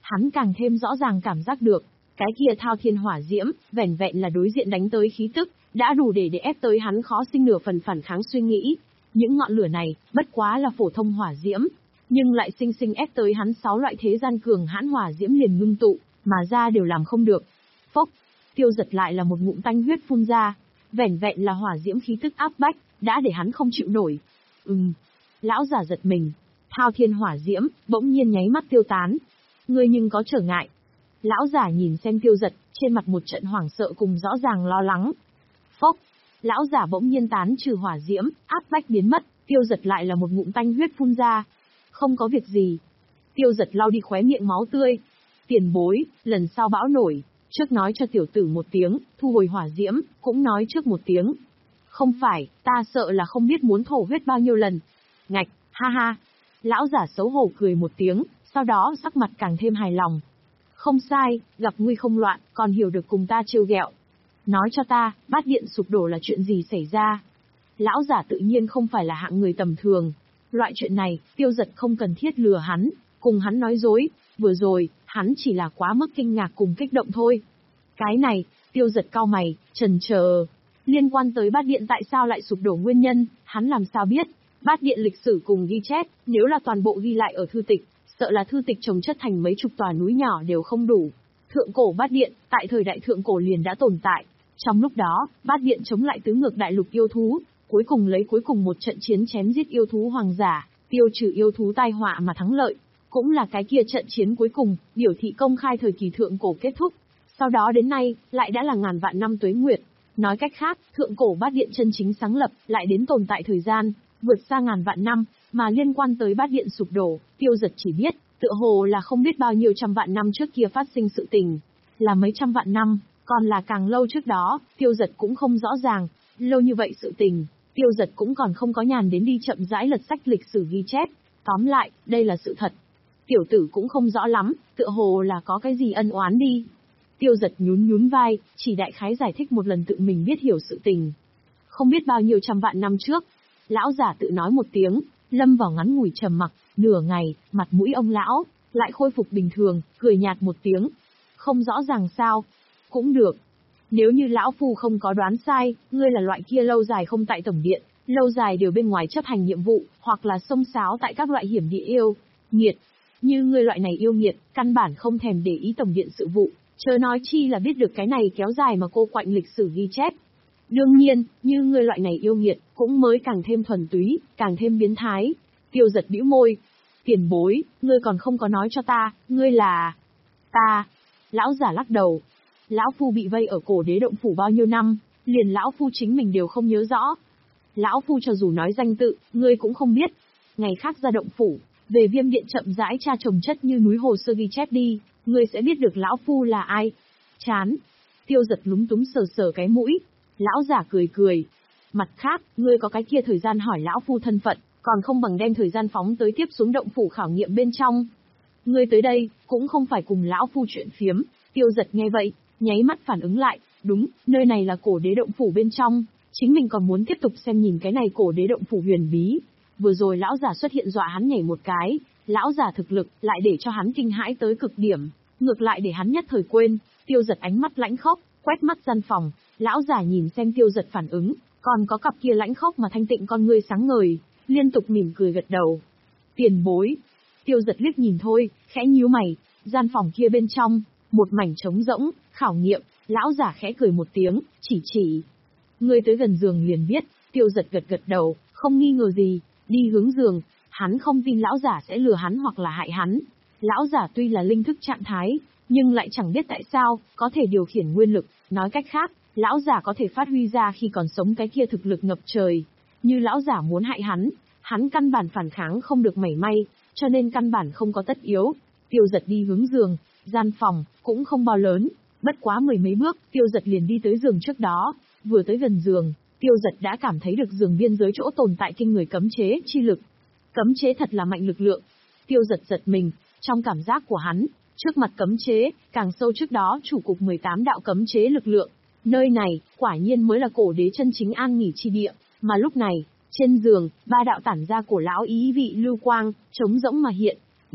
hắn càng thêm rõ ràng cảm giác được, cái kia thao thiên hỏa diễm, vẻn vẹn là đối diện đánh tới khí tức, đã đủ để để ép tới hắn khó sinh nửa phần phản kháng suy nghĩ. Những ngọn lửa này, bất quá là phổ thông hỏa diễm, nhưng lại sinh sinh ép tới hắn sáu loại thế gian cường hãn hỏa diễm liền ngưng tụ, mà ra đều làm không được. Phốc, Tiêu Giật lại là một ngụm tanh huyết phun ra, vẻn vẹn là hỏa diễm khí tức áp bách, đã để hắn không chịu nổi. Ừm, lão giả giật mình, thao thiên hỏa diễm, bỗng nhiên nháy mắt tiêu tán. Ngươi nhưng có trở ngại. Lão giả nhìn xem Tiêu Giật, trên mặt một trận hoảng sợ cùng rõ ràng lo lắng. Phốc, lão giả bỗng nhiên tán trừ hỏa diễm, áp bách biến mất, Tiêu Giật lại là một ngụm tanh huyết phun ra. Không có việc gì. Tiêu Giật lau đi khóe miệng máu tươi. Tiền bối, lần sau bão nổi, trước nói cho tiểu tử một tiếng, thu hồi hỏa diễm, cũng nói trước một tiếng. Không phải, ta sợ là không biết muốn thổ huyết bao nhiêu lần. Ngạch, ha ha. Lão giả xấu hổ cười một tiếng, sau đó sắc mặt càng thêm hài lòng. Không sai, gặp nguy không loạn, còn hiểu được cùng ta trêu ghẹo. Nói cho ta, bát điện sụp đổ là chuyện gì xảy ra? Lão giả tự nhiên không phải là hạng người tầm thường. Loại chuyện này, Tiêu Giật không cần thiết lừa hắn, cùng hắn nói dối, vừa rồi, hắn chỉ là quá mức kinh ngạc cùng kích động thôi. Cái này, Tiêu Giật cau mày, chần chờ. Liên quan tới bát điện tại sao lại sụp đổ nguyên nhân, hắn làm sao biết? Bát điện lịch sử cùng ghi chép, nếu là toàn bộ ghi lại ở thư tịch, sợ là thư tịch chồng chất thành mấy chục tòa núi nhỏ đều không đủ. Thượng cổ bát điện, tại thời đại thượng cổ liền đã tồn tại. Trong lúc đó, bát điện chống lại tứ ngược đại lục yêu thú, cuối cùng lấy cuối cùng một trận chiến chém giết yêu thú hoàng giả, tiêu trừ yêu thú tai họa mà thắng lợi. Cũng là cái kia trận chiến cuối cùng, biểu thị công khai thời kỳ thượng cổ kết thúc. Sau đó đến nay, lại đã là ngàn vạn năm tuế nguyệt. Nói cách khác, thượng cổ bát điện chân chính sáng lập, lại đến tồn tại thời gian, vượt xa ngàn vạn năm, mà liên quan tới bát điện sụp đổ, Tiêu Giật chỉ biết, tựa hồ là không biết bao nhiêu trăm vạn năm trước kia phát sinh sự tình. Là mấy trăm vạn năm, còn là càng lâu trước đó, Tiêu Giật cũng không rõ ràng. Lâu như vậy sự tình, Tiêu Giật cũng còn không có nhàn đến đi chậm rãi lật sách lịch sử ghi chép. Tóm lại, đây là sự thật. Tiểu tử cũng không rõ lắm, tựa hồ là có cái gì ân oán đi. Tiêu Giật nhún nhún vai, chỉ đại khái giải thích một lần tự mình biết hiểu sự tình. Không biết bao nhiêu trăm vạn năm trước, lão giả tự nói một tiếng, lâm vào ngắn ngủi trầm mặc, nửa ngày, mặt mũi ông lão lại khôi phục bình thường, cười nhạt một tiếng. Không rõ ràng sao? Cũng được. Nếu như lão phu không có đoán sai, ngươi là loại kia lâu dài không tại tổng điện, lâu dài đều bên ngoài chấp hành nhiệm vụ, hoặc là xông xáo tại các loại hiểm địa yêu nghiệt. Như ngươi loại này yêu nghiệt, căn bản không thèm để ý tổng điện sự vụ, chớ nói chi là biết được cái này kéo dài mà cô quạnh lịch sử ghi chép. Đương nhiên, như ngươi loại này yêu nghiệt, cũng mới càng thêm thuần túy, càng thêm biến thái. Tiêu Giật bĩu môi. Tiền bối, ngươi còn không có nói cho ta, ngươi là... Ta. Lão giả lắc đầu. Lão phu bị vây ở cổ đế động phủ bao nhiêu năm, liền lão phu chính mình đều không nhớ rõ. Lão phu cho dù nói danh tự, ngươi cũng không biết. Ngày khác ra động phủ, về Viêm điện chậm rãi tra trồng chất như núi hồ sơ ghi chép đi, ngươi sẽ biết được lão phu là ai. Chán. Tiêu Giật lúng túng sờ sờ cái mũi. Lão giả cười cười. Mặt khác, ngươi có cái kia thời gian hỏi lão phu thân phận, còn không bằng đem thời gian phóng tới tiếp xuống động phủ khảo nghiệm bên trong. Ngươi tới đây, cũng không phải cùng lão phu chuyện phiếm. Tiêu Giật nghe vậy, nháy mắt phản ứng lại, đúng, nơi này là cổ đế động phủ bên trong, chính mình còn muốn tiếp tục xem nhìn cái này cổ đế động phủ huyền bí. Vừa rồi lão giả xuất hiện dọa hắn nhảy một cái, lão giả thực lực lại để cho hắn kinh hãi tới cực điểm, ngược lại để hắn nhất thời quên. Tiêu Giật ánh mắt lãnh khốc, quét mắt gian phòng, lão giả nhìn xem Tiêu Giật phản ứng, còn có cặp kia lãnh khốc mà thanh tịnh con ngươi sáng ngời, liên tục mỉm cười gật đầu. Tiền bối. Tiêu Giật liếc nhìn thôi, khẽ nhíu mày, gian phòng kia bên trong, một mảnh trống rỗng, khảo nghiệm, lão giả khẽ cười một tiếng, chỉ chỉ. Ngươi tới gần giường liền biết. Tiêu Giật gật gật đầu, không nghi ngờ gì, đi hướng giường, hắn không tin lão giả sẽ lừa hắn hoặc là hại hắn. Lão giả tuy là linh thức trạng thái, nhưng lại chẳng biết tại sao, có thể điều khiển nguyên lực, nói cách khác, lão giả có thể phát huy ra khi còn sống cái kia thực lực ngập trời. Như lão giả muốn hại hắn, hắn căn bản phản kháng không được mảy may, cho nên căn bản không có tất yếu. Tiêu Giật đi hướng giường, gian phòng, cũng không bao lớn, bất quá mười mấy bước, Tiêu Giật liền đi tới giường trước đó, vừa tới gần giường, Tiêu Giật đã cảm thấy được giường biên giới chỗ tồn tại kinh người cấm chế chi lực. Cấm chế thật là mạnh lực lượng. Tiêu Giật giật mình, trong cảm giác của hắn, trước mặt cấm chế, càng sâu trước đó chủ cục mười tám đạo cấm chế lực lượng. Nơi này, quả nhiên mới là cổ đế chân chính an nghỉ chi địa, mà lúc này, trên giường, ba đạo tản ra cổ lão ý vị lưu quang, trống rỗng mà hiện.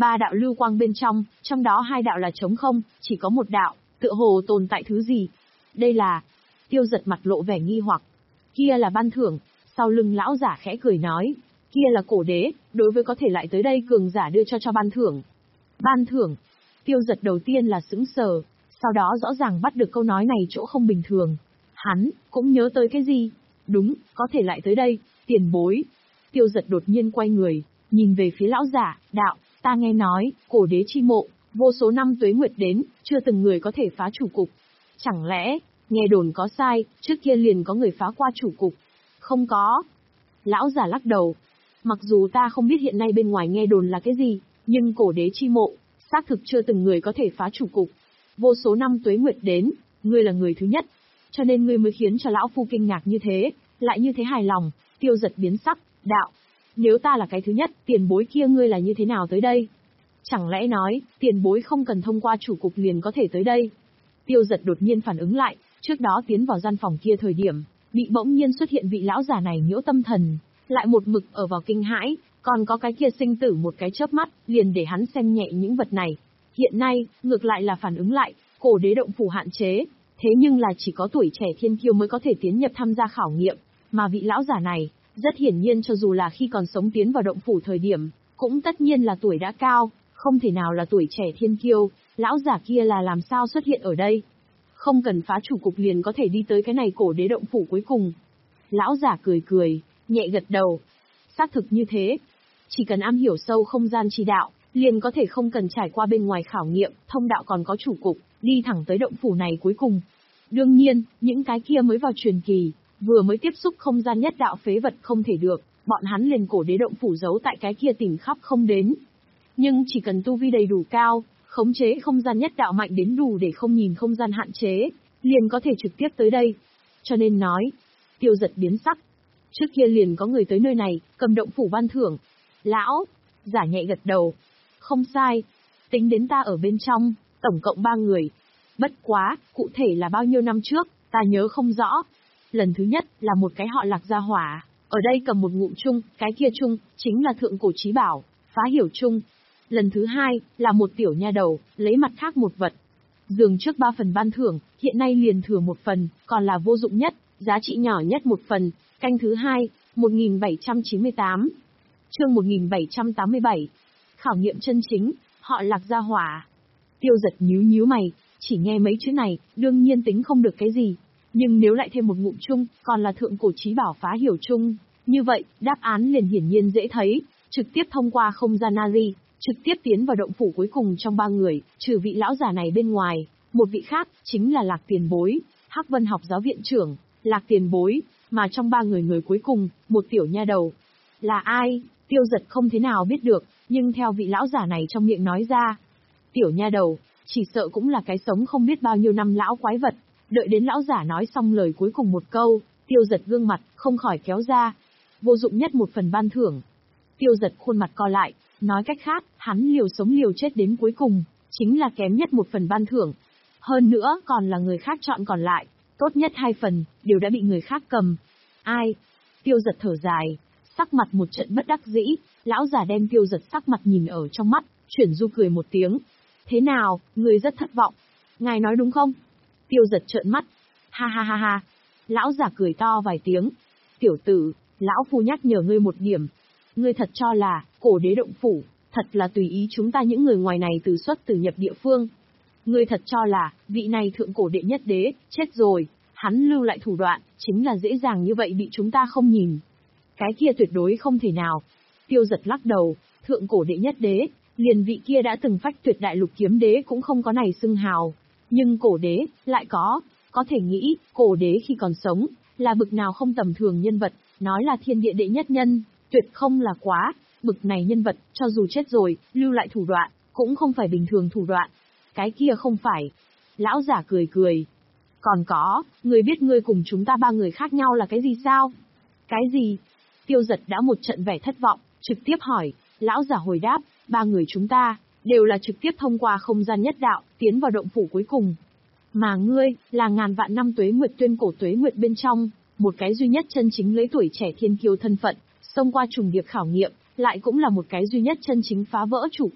Ba đạo lưu quang bên trong, trong đó hai đạo là trống không, chỉ có một đạo, tựa hồ tồn tại thứ gì. Đây là... Tiêu Giật mặt lộ vẻ nghi hoặc. Kia là ban thưởng. Sau lưng lão giả khẽ cười nói. Kia là cổ đế, đối với có thể lại tới đây cường giả đưa cho cho ban thưởng. Ban thưởng. Tiêu Giật đầu tiên là sững sờ, sau đó rõ ràng bắt được câu nói này chỗ không bình thường. Hắn, cũng nhớ tới cái gì? Đúng, có thể lại tới đây, tiền bối. Tiêu Giật đột nhiên quay người, nhìn về phía lão giả, đạo, ta nghe nói, cổ đế chi mộ, vô số năm tuế nguyệt đến, chưa từng người có thể phá chủ cục. Chẳng lẽ, nghe đồn có sai, trước kia liền có người phá qua chủ cục? Không có. Lão giả lắc đầu. Mặc dù ta không biết hiện nay bên ngoài nghe đồn là cái gì, nhưng cổ đế chi mộ, xác thực chưa từng người có thể phá chủ cục. Vô số năm tuế nguyệt đến, ngươi là người thứ nhất. Cho nên ngươi mới khiến cho lão phu kinh ngạc như thế, lại như thế hài lòng. Tiêu Giật biến sắc, đạo. Nếu ta là cái thứ nhất, tiền bối kia ngươi là như thế nào tới đây? Chẳng lẽ nói, tiền bối không cần thông qua chủ cục liền có thể tới đây? Tiêu Giật đột nhiên phản ứng lại, trước đó tiến vào gian phòng kia thời điểm, bị bỗng nhiên xuất hiện vị lão giả này nhiễu tâm thần, lại một mực ở vào kinh hãi, còn có cái kia sinh tử một cái chớp mắt, liền để hắn xem nhẹ những vật này. Hiện nay, ngược lại là phản ứng lại, cổ đế động phủ hạn chế, thế nhưng là chỉ có tuổi trẻ thiên kiêu mới có thể tiến nhập tham gia khảo nghiệm, mà vị lão giả này, rất hiển nhiên cho dù là khi còn sống tiến vào động phủ thời điểm, cũng tất nhiên là tuổi đã cao, không thể nào là tuổi trẻ thiên kiêu, lão giả kia là làm sao xuất hiện ở đây? Không cần phá chủ cục liền có thể đi tới cái này cổ đế động phủ cuối cùng. Lão giả cười cười, nhẹ gật đầu. Xác thực như thế. Chỉ cần am hiểu sâu không gian chi đạo, liền có thể không cần trải qua bên ngoài khảo nghiệm, thông đạo còn có chủ cục, đi thẳng tới động phủ này cuối cùng. Đương nhiên, những cái kia mới vào truyền kỳ, vừa mới tiếp xúc không gian nhất đạo phế vật không thể được, bọn hắn liền cổ đế động phủ giấu tại cái kia tìm khắp không đến. Nhưng chỉ cần tu vi đầy đủ cao, khống chế không gian nhất đạo mạnh đến đủ để không nhìn không gian hạn chế, liền có thể trực tiếp tới đây. Cho nên nói, Tiêu Giật biến sắc. Trước kia liền có người tới nơi này, cầm động phủ ban thưởng. Lão, giả nhẹ gật đầu. Không sai, tính đến ta ở bên trong, tổng cộng ba người. Bất quá, cụ thể là bao nhiêu năm trước, ta nhớ không rõ. Lần thứ nhất là một cái họ Lạc gia hỏa, ở đây cầm một ngụm chung, cái kia chung, chính là thượng cổ chí bảo, phá hiểu chung. Lần thứ hai, là một tiểu nha đầu, lấy mặt khác một vật. Dường trước ba phần ban thưởng, hiện nay liền thừa một phần, còn là vô dụng nhất, giá trị nhỏ nhất một phần. Canh thứ hai, một nghìn bảy trăm chín mươi tám. Chương một nghìn bảy trăm tám mươi bảy. Khảo nghiệm chân chính, họ Lạc gia hỏa. Tiêu Giật nhíu nhíu mày, chỉ nghe mấy chữ này, đương nhiên tính không được cái gì. Nhưng nếu lại thêm một ngụm chung, còn là thượng cổ chí bảo phá hiểu chung, như vậy, đáp án liền hiển nhiên dễ thấy, trực tiếp thông qua không gian Nari, trực tiếp tiến vào động phủ cuối cùng trong ba người, trừ vị lão giả này bên ngoài, một vị khác, chính là Lạc Tiền Bối, Hắc Vân học giáo viện trưởng, Lạc Tiền Bối, mà trong ba người người cuối cùng, một tiểu nha đầu. Là ai? Tiêu Giật không thế nào biết được, nhưng theo vị lão giả này trong miệng nói ra, tiểu nha đầu, chỉ sợ cũng là cái sống không biết bao nhiêu năm lão quái vật. Đợi đến lão giả nói xong lời cuối cùng một câu, Tiêu Giật gương mặt, không khỏi kéo ra. Vô dụng nhất một phần ban thưởng. Tiêu Giật khuôn mặt co lại, nói cách khác, hắn liều sống liều chết đến cuối cùng, chính là kém nhất một phần ban thưởng. Hơn nữa, còn là người khác chọn còn lại, tốt nhất hai phần, đều đã bị người khác cầm. Ai? Tiêu Giật thở dài, sắc mặt một trận bất đắc dĩ, lão giả đem Tiêu Giật sắc mặt nhìn ở trong mắt, chuyển du cười một tiếng. Thế nào, người rất thất vọng. Ngài nói đúng không? Tiêu Giật trợn mắt. Ha ha ha ha. Lão giả cười to vài tiếng. Tiểu tử, lão phu nhắc nhở ngươi một điểm. Ngươi thật cho là, cổ đế động phủ, thật là tùy ý chúng ta những người ngoài này từ xuất từ nhập địa phương. Ngươi thật cho là, vị này thượng cổ đệ nhất đế, chết rồi, hắn lưu lại thủ đoạn, chính là dễ dàng như vậy bị chúng ta không nhìn. Cái kia tuyệt đối không thể nào. Tiêu Giật lắc đầu, thượng cổ đệ nhất đế, liền vị kia đã từng phách tuyệt đại lục kiếm đế cũng không có này xưng hào. Nhưng cổ đế, lại có, có thể nghĩ, cổ đế khi còn sống, là bực nào không tầm thường nhân vật, nói là thiên địa đệ nhất nhân, tuyệt không là quá, bực này nhân vật, cho dù chết rồi, lưu lại thủ đoạn, cũng không phải bình thường thủ đoạn. Cái kia không phải. Lão giả cười cười. Còn có, người biết ngươi cùng chúng ta ba người khác nhau là cái gì sao? Cái gì? Tiêu Giật đã một trận vẻ thất vọng, trực tiếp hỏi, lão giả hồi đáp, ba người chúng ta, đều là trực tiếp thông qua không gian nhất đạo, tiến vào động phủ cuối cùng. Mà ngươi, là ngàn vạn năm tuế nguyệt tuyên cổ tuế nguyệt bên trong, một cái duy nhất chân chính lấy tuổi trẻ thiên kiêu thân phận, xông qua trùng điệp khảo nghiệm, lại cũng là một cái duy nhất chân chính phá vỡ chủ cục,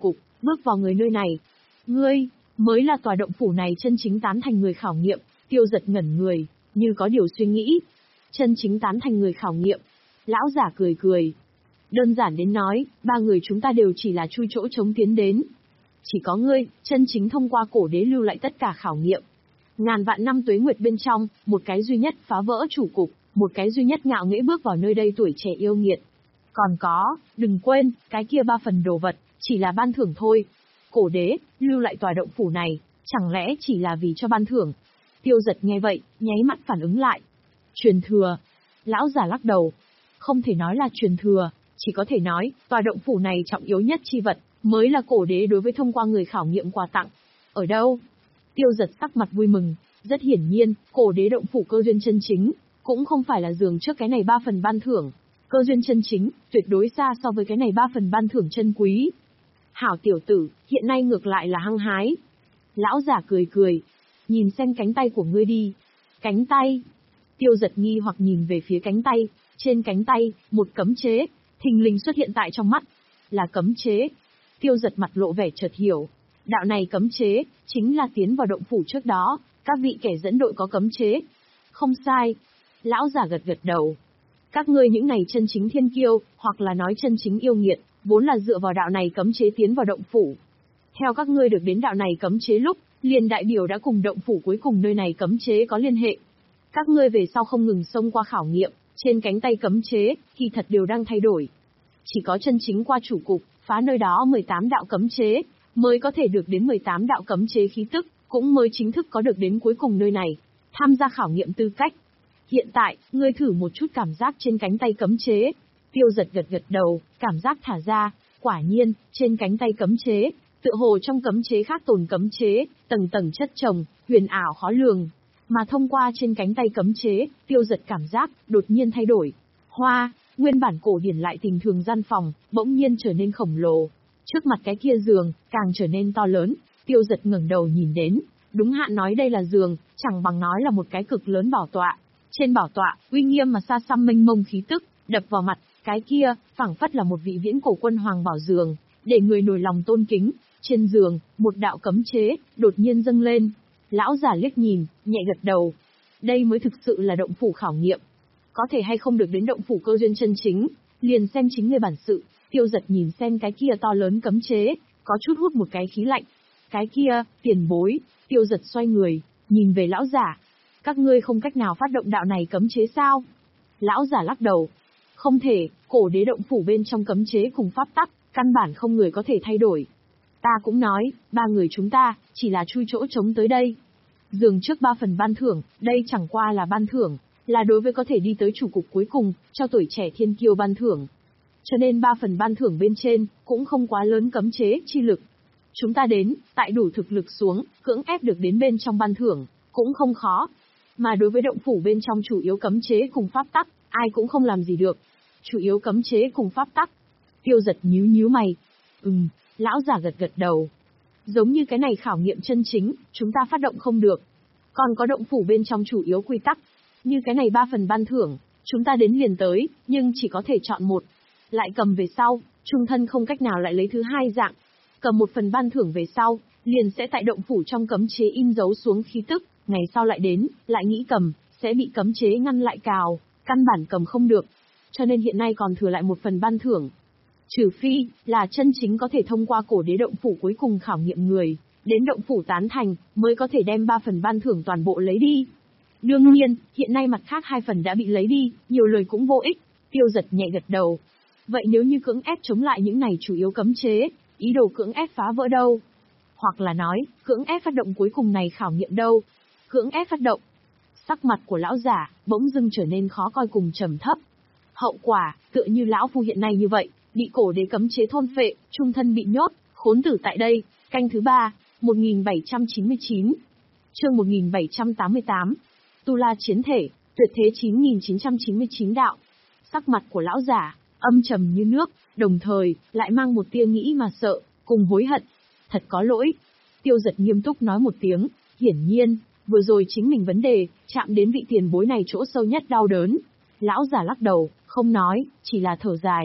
bước vào người nơi này. Ngươi, mới là tòa động phủ này chân chính tán thành người khảo nghiệm. Tiêu Giật ngẩn người, như có điều suy nghĩ. Chân chính tán thành người khảo nghiệm. Lão giả cười cười. Đơn giản đến nói, ba người chúng ta đều chỉ là chui chỗ trống tiến đến. Chỉ có ngươi, chân chính thông qua cổ đế lưu lại tất cả khảo nghiệm. Ngàn vạn năm tuế nguyệt bên trong, một cái duy nhất phá vỡ chủ cục, một cái duy nhất ngạo nghễ bước vào nơi đây tuổi trẻ yêu nghiệt. Còn có, đừng quên, cái kia ba phần đồ vật, chỉ là ban thưởng thôi. Cổ đế, lưu lại tòa động phủ này, chẳng lẽ chỉ là vì cho ban thưởng? Tiêu Giật nghe vậy, nháy mắt phản ứng lại. Truyền thừa. Lão giả lắc đầu. Không thể nói là truyền thừa, chỉ có thể nói, tòa động phủ này trọng yếu nhất chi vật, mới là cổ đế đối với thông qua người khảo nghiệm quà tặng. Ở đâu? Tiêu Giật sắc mặt vui mừng, rất hiển nhiên, cổ đế động phủ cơ duyên chân chính, cũng không phải là giường trước cái này ba phần ban thưởng. Cơ duyên chân chính, tuyệt đối xa so với cái này ba phần ban thưởng chân quý. Hảo tiểu tử, hiện nay ngược lại là hăng hái. Lão giả cười cười. Nhìn xem cánh tay của ngươi đi. Cánh tay? Tiêu Giật nghi hoặc nhìn về phía cánh tay. Trên cánh tay, một cấm chế, thình lình xuất hiện tại trong mắt. Là cấm chế. Tiêu Giật mặt lộ vẻ chợt hiểu. Đạo này cấm chế, chính là tiến vào động phủ trước đó, các vị kẻ dẫn đội có cấm chế. Không sai. Lão giả gật gật đầu. Các ngươi những này chân chính thiên kiêu, hoặc là nói chân chính yêu nghiệt, vốn là dựa vào đạo này cấm chế tiến vào động phủ. Theo các ngươi được đến đạo này cấm chế lúc, liền đại biểu đã cùng động phủ cuối cùng nơi này cấm chế có liên hệ. Các ngươi về sau không ngừng xông qua khảo nghiệm, trên cánh tay cấm chế, thì thật đều đang thay đổi. Chỉ có chân chính qua chủ cục, phá nơi đó mười tám đạo cấm chế, mới có thể được đến mười tám đạo cấm chế khí tức, cũng mới chính thức có được đến cuối cùng nơi này, tham gia khảo nghiệm tư cách. Hiện tại, ngươi thử một chút cảm giác trên cánh tay cấm chế. Tiêu Giật gật gật đầu, cảm giác thả ra, quả nhiên, trên cánh tay cấm chế, tựa hồ trong cấm chế khác tồn cấm chế, tầng tầng chất chồng, huyền ảo khó lường. Mà thông qua trên cánh tay cấm chế, Tiêu Giật cảm giác, đột nhiên thay đổi. Hoa, nguyên bản cổ điển lại tình thường gian phòng, bỗng nhiên trở nên khổng lồ. Trước mặt cái kia giường, càng trở nên to lớn, Tiêu Giật ngẩng đầu nhìn đến, đúng hạn nói đây là giường, chẳng bằng nói là một cái cực lớn bảo tọa. Trên bảo tọa, uy nghiêm mà xa xăm mênh mông khí tức, đập vào mặt, cái kia, phảng phất là một vị viễn cổ quân hoàng bảo giường, để người nổi lòng tôn kính. Trên giường, một đạo cấm chế, đột nhiên dâng lên. Lão giả liếc nhìn, nhẹ gật đầu. Đây mới thực sự là động phủ khảo nghiệm. Có thể hay không được đến động phủ cơ duyên chân chính, liền xem chính người bản sự. Tiêu Giật nhìn xem cái kia to lớn cấm chế, có chút hút một cái khí lạnh. Cái kia, tiền bối. Tiêu Giật xoay người, nhìn về lão giả. Các ngươi không cách nào phát động đạo này cấm chế sao? Lão giả lắc đầu. Không thể, cổ đế động phủ bên trong cấm chế cùng pháp tắc, căn bản không người có thể thay đổi. Ta cũng nói, ba người chúng ta, chỉ là chui chỗ trống tới đây. Dường trước ba phần ban thưởng, đây chẳng qua là ban thưởng, là đối với có thể đi tới chủ cục cuối cùng, cho tuổi trẻ thiên kiêu ban thưởng. Cho nên ba phần ban thưởng bên trên, cũng không quá lớn cấm chế, chi lực. Chúng ta đến, tại đủ thực lực xuống, cưỡng ép được đến bên trong ban thưởng, cũng không khó. Mà đối với động phủ bên trong chủ yếu cấm chế cùng pháp tắc, ai cũng không làm gì được. Chủ yếu cấm chế cùng pháp tắc. Tiêu Giật nhíu nhíu mày. Ừm, lão giả gật gật đầu. Giống như cái này khảo nghiệm chân chính, chúng ta phát động không được. Còn có động phủ bên trong chủ yếu quy tắc. Như cái này ba phần ban thưởng, chúng ta đến liền tới, nhưng chỉ có thể chọn một. Lại cầm về sau, trung thân không cách nào lại lấy thứ hai dạng. Cầm một phần ban thưởng về sau, liền sẽ tại động phủ trong cấm chế in dấu xuống khí tức. Ngày sau lại đến, lại nghĩ cầm, sẽ bị cấm chế ngăn lại cào, căn bản cầm không được. Cho nên hiện nay còn thừa lại một phần ban thưởng. Trừ phi, là chân chính có thể thông qua cổ đế động phủ cuối cùng khảo nghiệm người, đến động phủ tán thành, mới có thể đem ba phần ban thưởng toàn bộ lấy đi. Đương nhiên, hiện nay mặt khác hai phần đã bị lấy đi, nhiều lời cũng vô ích. Tiêu Giật nhẹ gật đầu. Vậy nếu như cưỡng ép chống lại những này chủ yếu cấm chế, ý đồ cưỡng ép phá vỡ đâu? Hoặc là nói, cưỡng ép phát động cuối cùng này khảo nghiệm đâu? Cưỡng ép phát động. Sắc mặt của lão giả, bỗng dưng trở nên khó coi cùng trầm thấp. Hậu quả, tựa như lão phu hiện nay như vậy, bị cổ đế cấm chế thôn phệ, trung thân bị nhốt, khốn tử tại đây. Canh thứ ba, một nghìn bảy trăm chín mươi chín. Chương một nghìn bảy trăm tám mươi tám. Tu La chiến thể, tuyệt thế chín nghìn chín trăm chín mươi chín đạo. Sắc mặt của lão giả, âm trầm như nước, đồng thời, lại mang một tia nghĩ mà sợ, cùng hối hận. Thật có lỗi. Tiêu Giật nghiêm túc nói một tiếng, hiển nhiên, vừa rồi chính mình vấn đề, chạm đến vị tiền bối này chỗ sâu nhất đau đớn. Lão giả lắc đầu, không nói, chỉ là thở dài.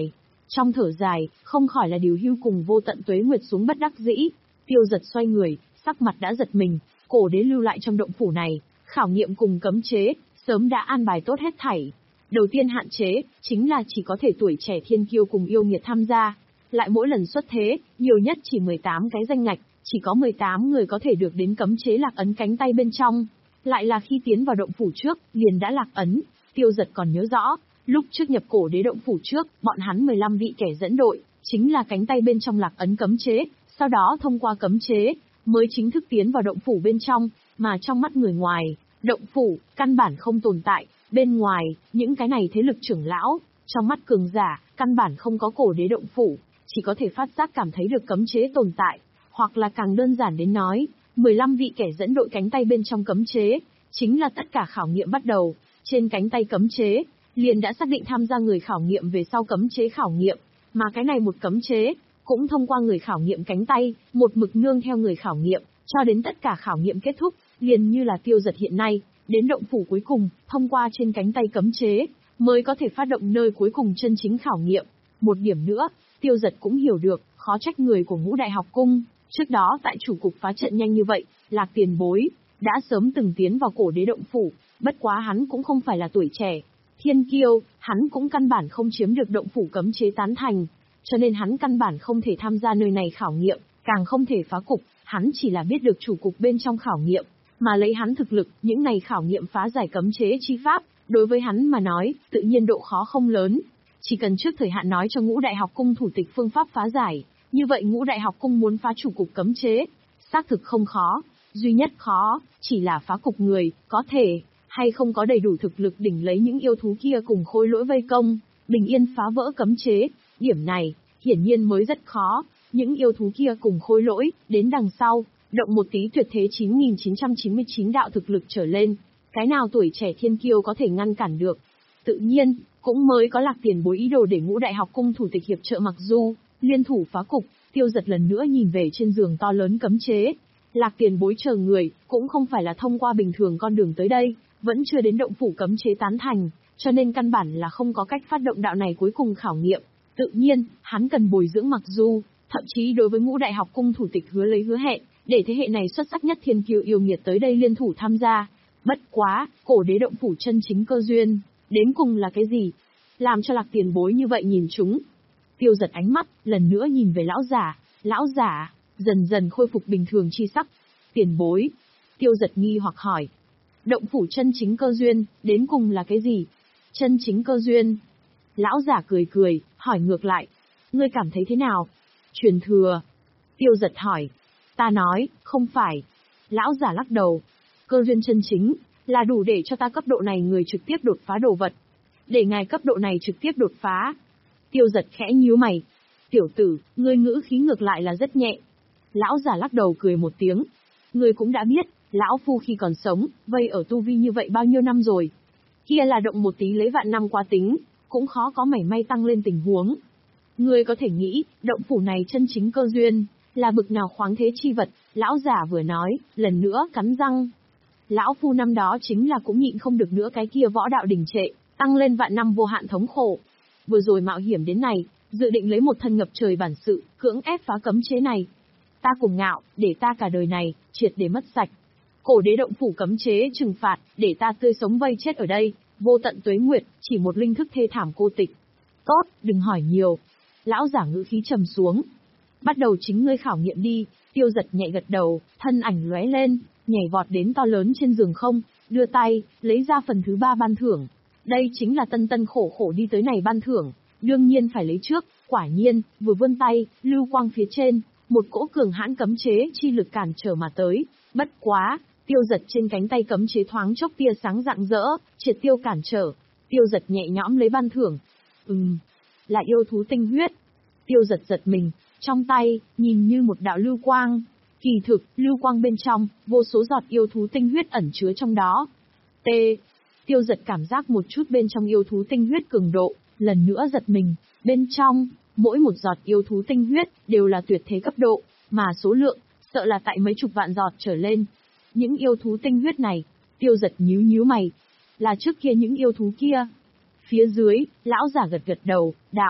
Trong thở dài, không khỏi là điều hưu cùng Vô Tận Tuế Nguyệt xuống bất đắc dĩ. Tiêu Giật xoay người, sắc mặt đã giật mình, cổ đế lưu lại trong động phủ này, khảo nghiệm cùng cấm chế, sớm đã an bài tốt hết thảy. Đầu tiên hạn chế, chính là chỉ có thể tuổi trẻ thiên kiêu cùng yêu nghiệt tham gia. Lại mỗi lần xuất thế, nhiều nhất chỉ mười tám cái danh ngạch, chỉ có mười tám người có thể được đến cấm chế lạc ấn cánh tay bên trong. Lại là khi tiến vào động phủ trước, liền đã lạc ấn. Tiêu Giật còn nhớ rõ, lúc trước nhập cổ đế động phủ trước, bọn hắn mười lăm vị kẻ dẫn đội, chính là cánh tay bên trong lạc ấn cấm chế, sau đó thông qua cấm chế, mới chính thức tiến vào động phủ bên trong, mà trong mắt người ngoài, động phủ, căn bản không tồn tại, bên ngoài, những cái này thế lực trưởng lão, trong mắt cường giả, căn bản không có cổ đế động phủ, chỉ có thể phát giác cảm thấy được cấm chế tồn tại, hoặc là càng đơn giản đến nói, mười lăm vị kẻ dẫn đội cánh tay bên trong cấm chế, chính là tất cả khảo nghiệm bắt đầu, trên cánh tay cấm chế, liền đã xác định tham gia người khảo nghiệm về sau cấm chế khảo nghiệm, mà cái này một cấm chế, cũng thông qua người khảo nghiệm cánh tay, một mực nương theo người khảo nghiệm, cho đến tất cả khảo nghiệm kết thúc, liền như là Tiêu Giật hiện nay, đến động phủ cuối cùng, thông qua trên cánh tay cấm chế, mới có thể phát động nơi cuối cùng chân chính khảo nghiệm. Một điểm nữa, Tiêu Giật cũng hiểu được, khó trách người của Ngũ Đại Học Cung, trước đó tại chủ cục phá trận nhanh như vậy, Lạc Tiền Bối, đã sớm từng tiến vào cổ đế động phủ, bất quá hắn cũng không phải là tuổi trẻ. Thiên kiêu, hắn cũng căn bản không chiếm được động phủ cấm chế tán thành, cho nên hắn căn bản không thể tham gia nơi này khảo nghiệm, càng không thể phá cục, hắn chỉ là biết được chủ cục bên trong khảo nghiệm, mà lấy hắn thực lực, những này khảo nghiệm phá giải cấm chế chi pháp, đối với hắn mà nói, tự nhiên độ khó không lớn. Chỉ cần trước thời hạn nói cho Ngũ Đại Học Cung thủ tịch phương pháp phá giải, như vậy Ngũ Đại Học Cung muốn phá chủ cục cấm chế, xác thực không khó, duy nhất khó, chỉ là phá cục người, có thể, hay không có đầy đủ thực lực đỉnh lấy những yêu thú kia cùng khôi lỗi vây công, bình yên phá vỡ cấm chế, điểm này, hiển nhiên mới rất khó, những yêu thú kia cùng khôi lỗi, đến đằng sau, động một tí tuyệt thế chín nghìn chín trăm chín mươi chín đạo thực lực trở lên, cái nào tuổi trẻ thiên kiêu có thể ngăn cản được. Tự nhiên, cũng mới có Lạc Tiền Bối ý đồ để Ngũ Đại Học Cung thủ tịch hiệp trợ mặc dù, liên thủ phá cục, Tiêu Giật lần nữa nhìn về trên giường to lớn cấm chế. Lạc Tiền Bối chờ người, cũng không phải là thông qua bình thường con đường tới đây, vẫn chưa đến động phủ cấm chế tán thành, cho nên căn bản là không có cách phát động đạo này cuối cùng khảo nghiệm. Tự nhiên, hắn cần bồi dưỡng mặc dù, thậm chí đối với Ngũ Đại Học Cung thủ tịch hứa lấy hứa hẹn, để thế hệ này xuất sắc nhất thiên kiêu yêu nghiệt tới đây liên thủ tham gia. Bất quá, cổ đế động phủ chân chính cơ duyên, đến cùng là cái gì? Làm cho Lạc Tiền Bối như vậy nhìn chúng. Tiêu Giật ánh mắt, lần nữa nhìn về lão giả, lão giả, dần dần khôi phục bình thường chi sắc. Tiền Bối. Tiêu Giật nghi hoặc hỏi. Động phủ chân chính cơ duyên, đến cùng là cái gì? Chân chính cơ duyên. Lão giả cười cười, hỏi ngược lại. Ngươi cảm thấy thế nào? Truyền thừa. Tiêu Giật hỏi. Ta nói, không phải. Lão giả lắc đầu. Cơ duyên chân chính, là đủ để cho ta cấp độ này người trực tiếp đột phá đồ vật. Để ngài cấp độ này trực tiếp đột phá. Tiêu Giật khẽ nhíu mày. Tiểu tử, ngươi ngữ khí ngược lại là rất nhẹ. Lão giả lắc đầu cười một tiếng. Ngươi cũng đã biết, lão phu khi còn sống, vây ở tu vi như vậy bao nhiêu năm rồi. Kia là động một tí lấy vạn năm qua tính, cũng khó có mảy may tăng lên tình huống. Ngươi có thể nghĩ, động phủ này chân chính cơ duyên, là bực nào khoáng thế chi vật, lão giả vừa nói, lần nữa cắn răng. Lão phu năm đó chính là cũng nhịn không được nữa cái kia võ đạo đình trệ, tăng lên vạn năm vô hạn thống khổ. Vừa rồi mạo hiểm đến này, dự định lấy một thân ngập trời bản sự, cưỡng ép phá cấm chế này. Ta cùng ngạo, để ta cả đời này, triệt để mất sạch. Cổ đế động phủ cấm chế trừng phạt, để ta tươi sống vây chết ở đây, vô tận tuế nguyệt, chỉ một linh thức thê thảm cô tịch. Tốt, đừng hỏi nhiều. Lão giả ngữ khí trầm xuống. Bắt đầu chính ngươi khảo nghiệm đi. Tiêu Giật nhẹ gật đầu, thân ảnh lóe lên, nhảy vọt đến to lớn trên giường không, đưa tay, lấy ra phần thứ ba ban thưởng. Đây chính là tân tân khổ khổ đi tới này ban thưởng, đương nhiên phải lấy trước. Quả nhiên, vừa vươn tay, lưu quang phía trên, một cỗ cường hãn cấm chế chi lực cản trở mà tới. Bất quá, Tiêu Giật trên cánh tay cấm chế thoáng chốc tia sáng rạng rỡ, triệt tiêu cản trở. Tiêu Giật nhẹ nhõm lấy ban thưởng. Ừm, là yêu thú tinh huyết. Tiêu Giật giật mình, trong tay, nhìn như một đạo lưu quang. Kỳ thực, lưu quang bên trong, vô số giọt yêu thú tinh huyết ẩn chứa trong đó. T. Tiêu Giật cảm giác một chút bên trong yêu thú tinh huyết cường độ, lần nữa giật mình. Bên trong, mỗi một giọt yêu thú tinh huyết, đều là tuyệt thế cấp độ, mà số lượng, sợ là tại mấy chục vạn giọt trở lên. Những yêu thú tinh huyết này, Tiêu Giật nhíu nhíu mày. Là trước kia những yêu thú kia. Phía dưới, lão giả gật gật đầu, đạo.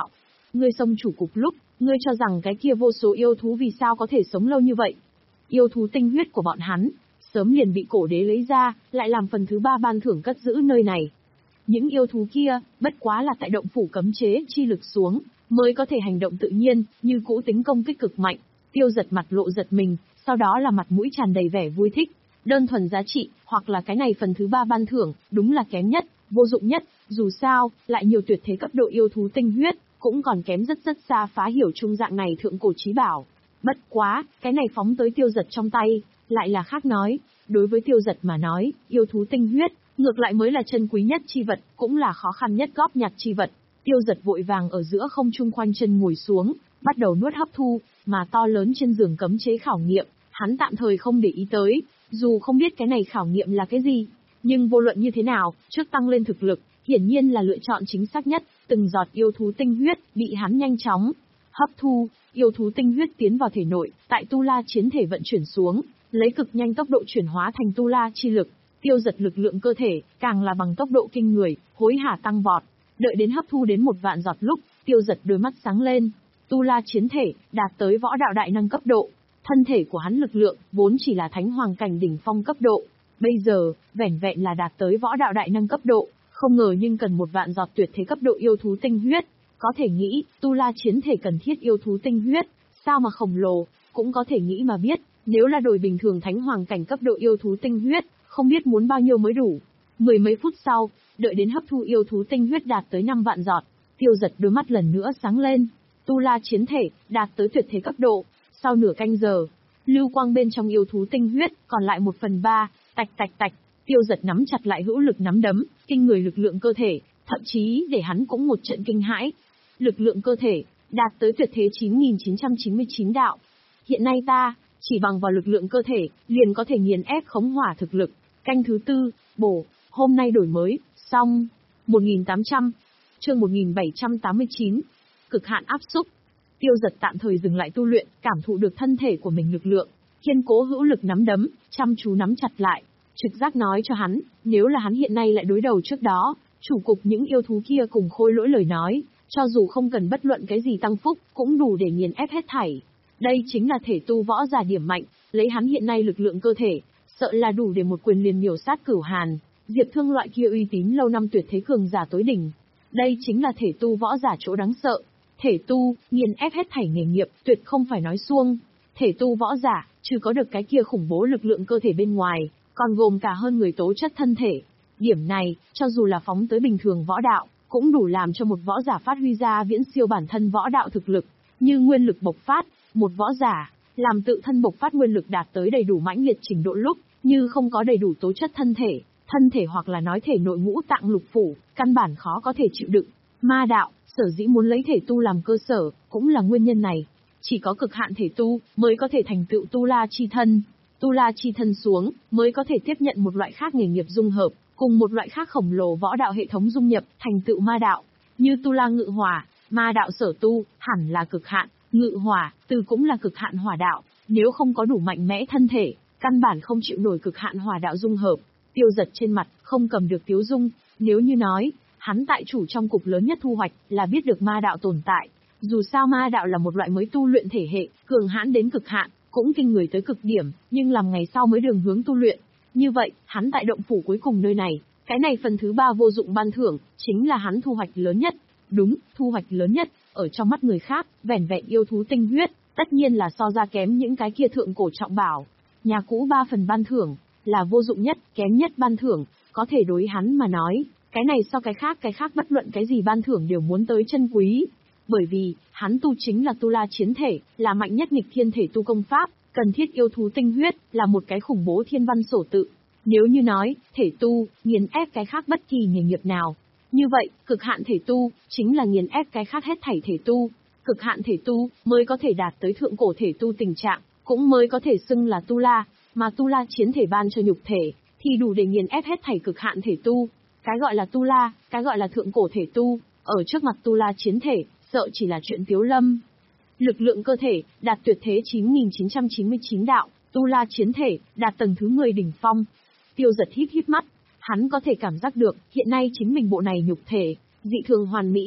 ngươi xông chủ cục lúc, ngươi cho rằng cái kia vô số yêu thú vì sao có thể sống lâu như vậy? Yêu thú tinh huyết của bọn hắn, sớm liền bị cổ đế lấy ra, lại làm phần thứ ba ban thưởng cất giữ nơi này. Những yêu thú kia, bất quá là tại động phủ cấm chế chi lực xuống, mới có thể hành động tự nhiên, như cũ tính công kích cực mạnh. Tiêu Giật mặt lộ giật mình, sau đó là mặt mũi tràn đầy vẻ vui thích. Đơn thuần giá trị, hoặc là cái này phần thứ ba ban thưởng, đúng là kém nhất, vô dụng nhất, dù sao, lại nhiều tuyệt thế cấp độ yêu thú tinh huyết, cũng còn kém rất rất xa phá hiểu trung dạng này thượng cổ chí bảo. Bất quá, cái này phóng tới Tiêu Giật trong tay, lại là khác nói. Đối với Tiêu Giật mà nói, yêu thú tinh huyết, ngược lại mới là chân quý nhất chi vật, cũng là khó khăn nhất góp nhặt chi vật. Tiêu Giật vội vàng ở giữa không trung khoanh chân ngồi xuống, bắt đầu nuốt hấp thu, mà to lớn trên giường cấm chế khảo nghiệm, hắn tạm thời không để ý tới, dù không biết cái này khảo nghiệm là cái gì. Nhưng vô luận như thế nào, trước tăng lên thực lực, hiển nhiên là lựa chọn chính xác nhất, từng giọt yêu thú tinh huyết, bị hắn nhanh chóng hấp thu, yêu thú tinh huyết tiến vào thể nội, tại tu la chiến thể vận chuyển xuống, lấy cực nhanh tốc độ chuyển hóa thành tu la chi lực. Tiêu Giật lực lượng cơ thể, càng là bằng tốc độ kinh người, hối hả tăng vọt. Đợi đến hấp thu đến một vạn giọt lúc, Tiêu Giật đôi mắt sáng lên. Tu la chiến thể, đạt tới võ đạo đại năng cấp độ. Thân thể của hắn lực lượng, vốn chỉ là thánh hoàng cảnh đỉnh phong cấp độ. Bây giờ, vẻn vẹn là đạt tới võ đạo đại năng cấp độ, không ngờ nhưng cần một vạn giọt tuyệt thế cấp độ yêu thú tinh huyết. Có thể nghĩ, tu la chiến thể cần thiết yêu thú tinh huyết, sao mà khổng lồ, cũng có thể nghĩ mà biết, nếu là đổi bình thường thánh hoàng cảnh cấp độ yêu thú tinh huyết, không biết muốn bao nhiêu mới đủ. Mười mấy phút sau, đợi đến hấp thu yêu thú tinh huyết đạt tới năm vạn giọt, Tiêu Giật đôi mắt lần nữa sáng lên. Tu la chiến thể, đạt tới tuyệt thế cấp độ. Sau nửa canh giờ, lưu quang bên trong yêu thú tinh huyết, còn lại một phần ba, tạch tạch tạch, Tiêu Giật nắm chặt lại hữu lực nắm đấm, kinh người lực lượng cơ thể, thậm chí để hắn cũng một trận kinh hãi. Lực lượng cơ thể, đạt tới tuyệt thế chín nghìn chín trăm chín mươi chín đạo. Hiện nay ta, chỉ bằng vào lực lượng cơ thể, liền có thể nghiền ép khống hỏa thực lực. Canh thứ tư, bổ, hôm nay đổi mới, xong. một nghìn tám trăm, chương một nghìn bảy trăm tám mươi chín, cực hạn áp xúc. Tiêu Giật tạm thời dừng lại tu luyện, cảm thụ được thân thể của mình lực lượng, kiên cố hữu lực nắm đấm, chăm chú nắm chặt lại. Trực giác nói cho hắn, nếu là hắn hiện nay lại đối đầu trước đó, chủ cục những yêu thú kia cùng Khôi Lỗi lời nói, cho dù không cần bất luận cái gì tăng phúc, cũng đủ để nghiền ép hết thảy. Đây chính là thể tu võ giả điểm mạnh, lấy hắn hiện nay lực lượng cơ thể, sợ là đủ để một quyền liền miểu sát Cửu Hàn, Diệp Thương loại kia uy tín lâu năm tuyệt thế cường giả tối đỉnh. Đây chính là thể tu võ giả chỗ đáng sợ. Thể tu, nghiền ép hết thảy nghề nghiệp, tuyệt không phải nói suông. Thể tu võ giả, trừ có được cái kia khủng bố lực lượng cơ thể bên ngoài, còn gồm cả hơn người tố chất thân thể. Điểm này, cho dù là phóng tới bình thường võ đạo, cũng đủ làm cho một võ giả phát huy ra viễn siêu bản thân võ đạo thực lực, như nguyên lực bộc phát. Một võ giả, làm tự thân bộc phát nguyên lực đạt tới đầy đủ mãnh liệt trình độ lúc, như không có đầy đủ tố chất thân thể, thân thể hoặc là nói thể nội ngũ tạng lục phủ, căn bản khó có thể chịu đựng. Ma đạo, sở dĩ muốn lấy thể tu làm cơ sở, cũng là nguyên nhân này. Chỉ có cực hạn thể tu, mới có thể thành tựu tu la chi thân. Tu la chi thân xuống, mới có thể tiếp nhận một loại khác nghề nghiệp dung hợp, cùng một loại khác khổng lồ võ đạo hệ thống dung nhập, thành tựu ma đạo. Như tu la ngự hỏa, ma đạo sở tu, hẳn là cực hạn. Ngự hỏa, từ cũng là cực hạn hỏa đạo, nếu không có đủ mạnh mẽ thân thể, căn bản không chịu nổi cực hạn hỏa đạo dung hợp. Tiêu Giật trên mặt, không cầm được tiếu dung, nếu như nói, hắn tại chủ trong cục lớn nhất thu hoạch, là biết được ma đạo tồn tại. Dù sao ma đạo là một loại mới tu luyện thể hệ, cường hãn đến cực hạn, cũng kinh người tới cực điểm, nhưng làm ngày sau mới đường hướng tu luyện. Như vậy, hắn tại động phủ cuối cùng nơi này, cái này phần thứ ba vô dụng ban thưởng, chính là hắn thu hoạch lớn nhất. Đúng, thu hoạch lớn nhất, ở trong mắt người khác, vẻn vẹn yêu thú tinh huyết, tất nhiên là so ra kém những cái kia thượng cổ trọng bảo. Nhà cũ ba phần ban thưởng, là vô dụng nhất, kém nhất ban thưởng, có thể đối hắn mà nói, cái này so cái khác cái khác bất luận cái gì ban thưởng đều muốn tới chân quý. Bởi vì, hắn tu chính là tu la chiến thể, là mạnh nhất nghịch thiên thể tu công pháp, cần thiết yêu thú tinh huyết, là một cái khủng bố thiên văn sổ tự. Nếu như nói, thể tu, nghiền ép cái khác bất kỳ nghề nghiệp nào. Như vậy, cực hạn thể tu, chính là nghiền ép cái khác hết thảy thể tu. Cực hạn thể tu, mới có thể đạt tới thượng cổ thể tu tình trạng, cũng mới có thể xưng là tu la, mà tu la chiến thể ban cho nhục thể, thì đủ để nghiền ép hết thảy cực hạn thể tu. Cái gọi là tu la, cái gọi là thượng cổ thể tu, ở trước mặt tu la chiến thể, sợ chỉ là chuyện tiếu lâm. Lực lượng cơ thể, đạt tuyệt thế chín nghìn chín trăm chín mươi chín đạo, tu la chiến thể, đạt tầng thứ mười đỉnh phong. Tiêu Giật híp híp mắt, hắn có thể cảm giác được, hiện nay chính mình bộ này nhục thể, dị thường hoàn mỹ,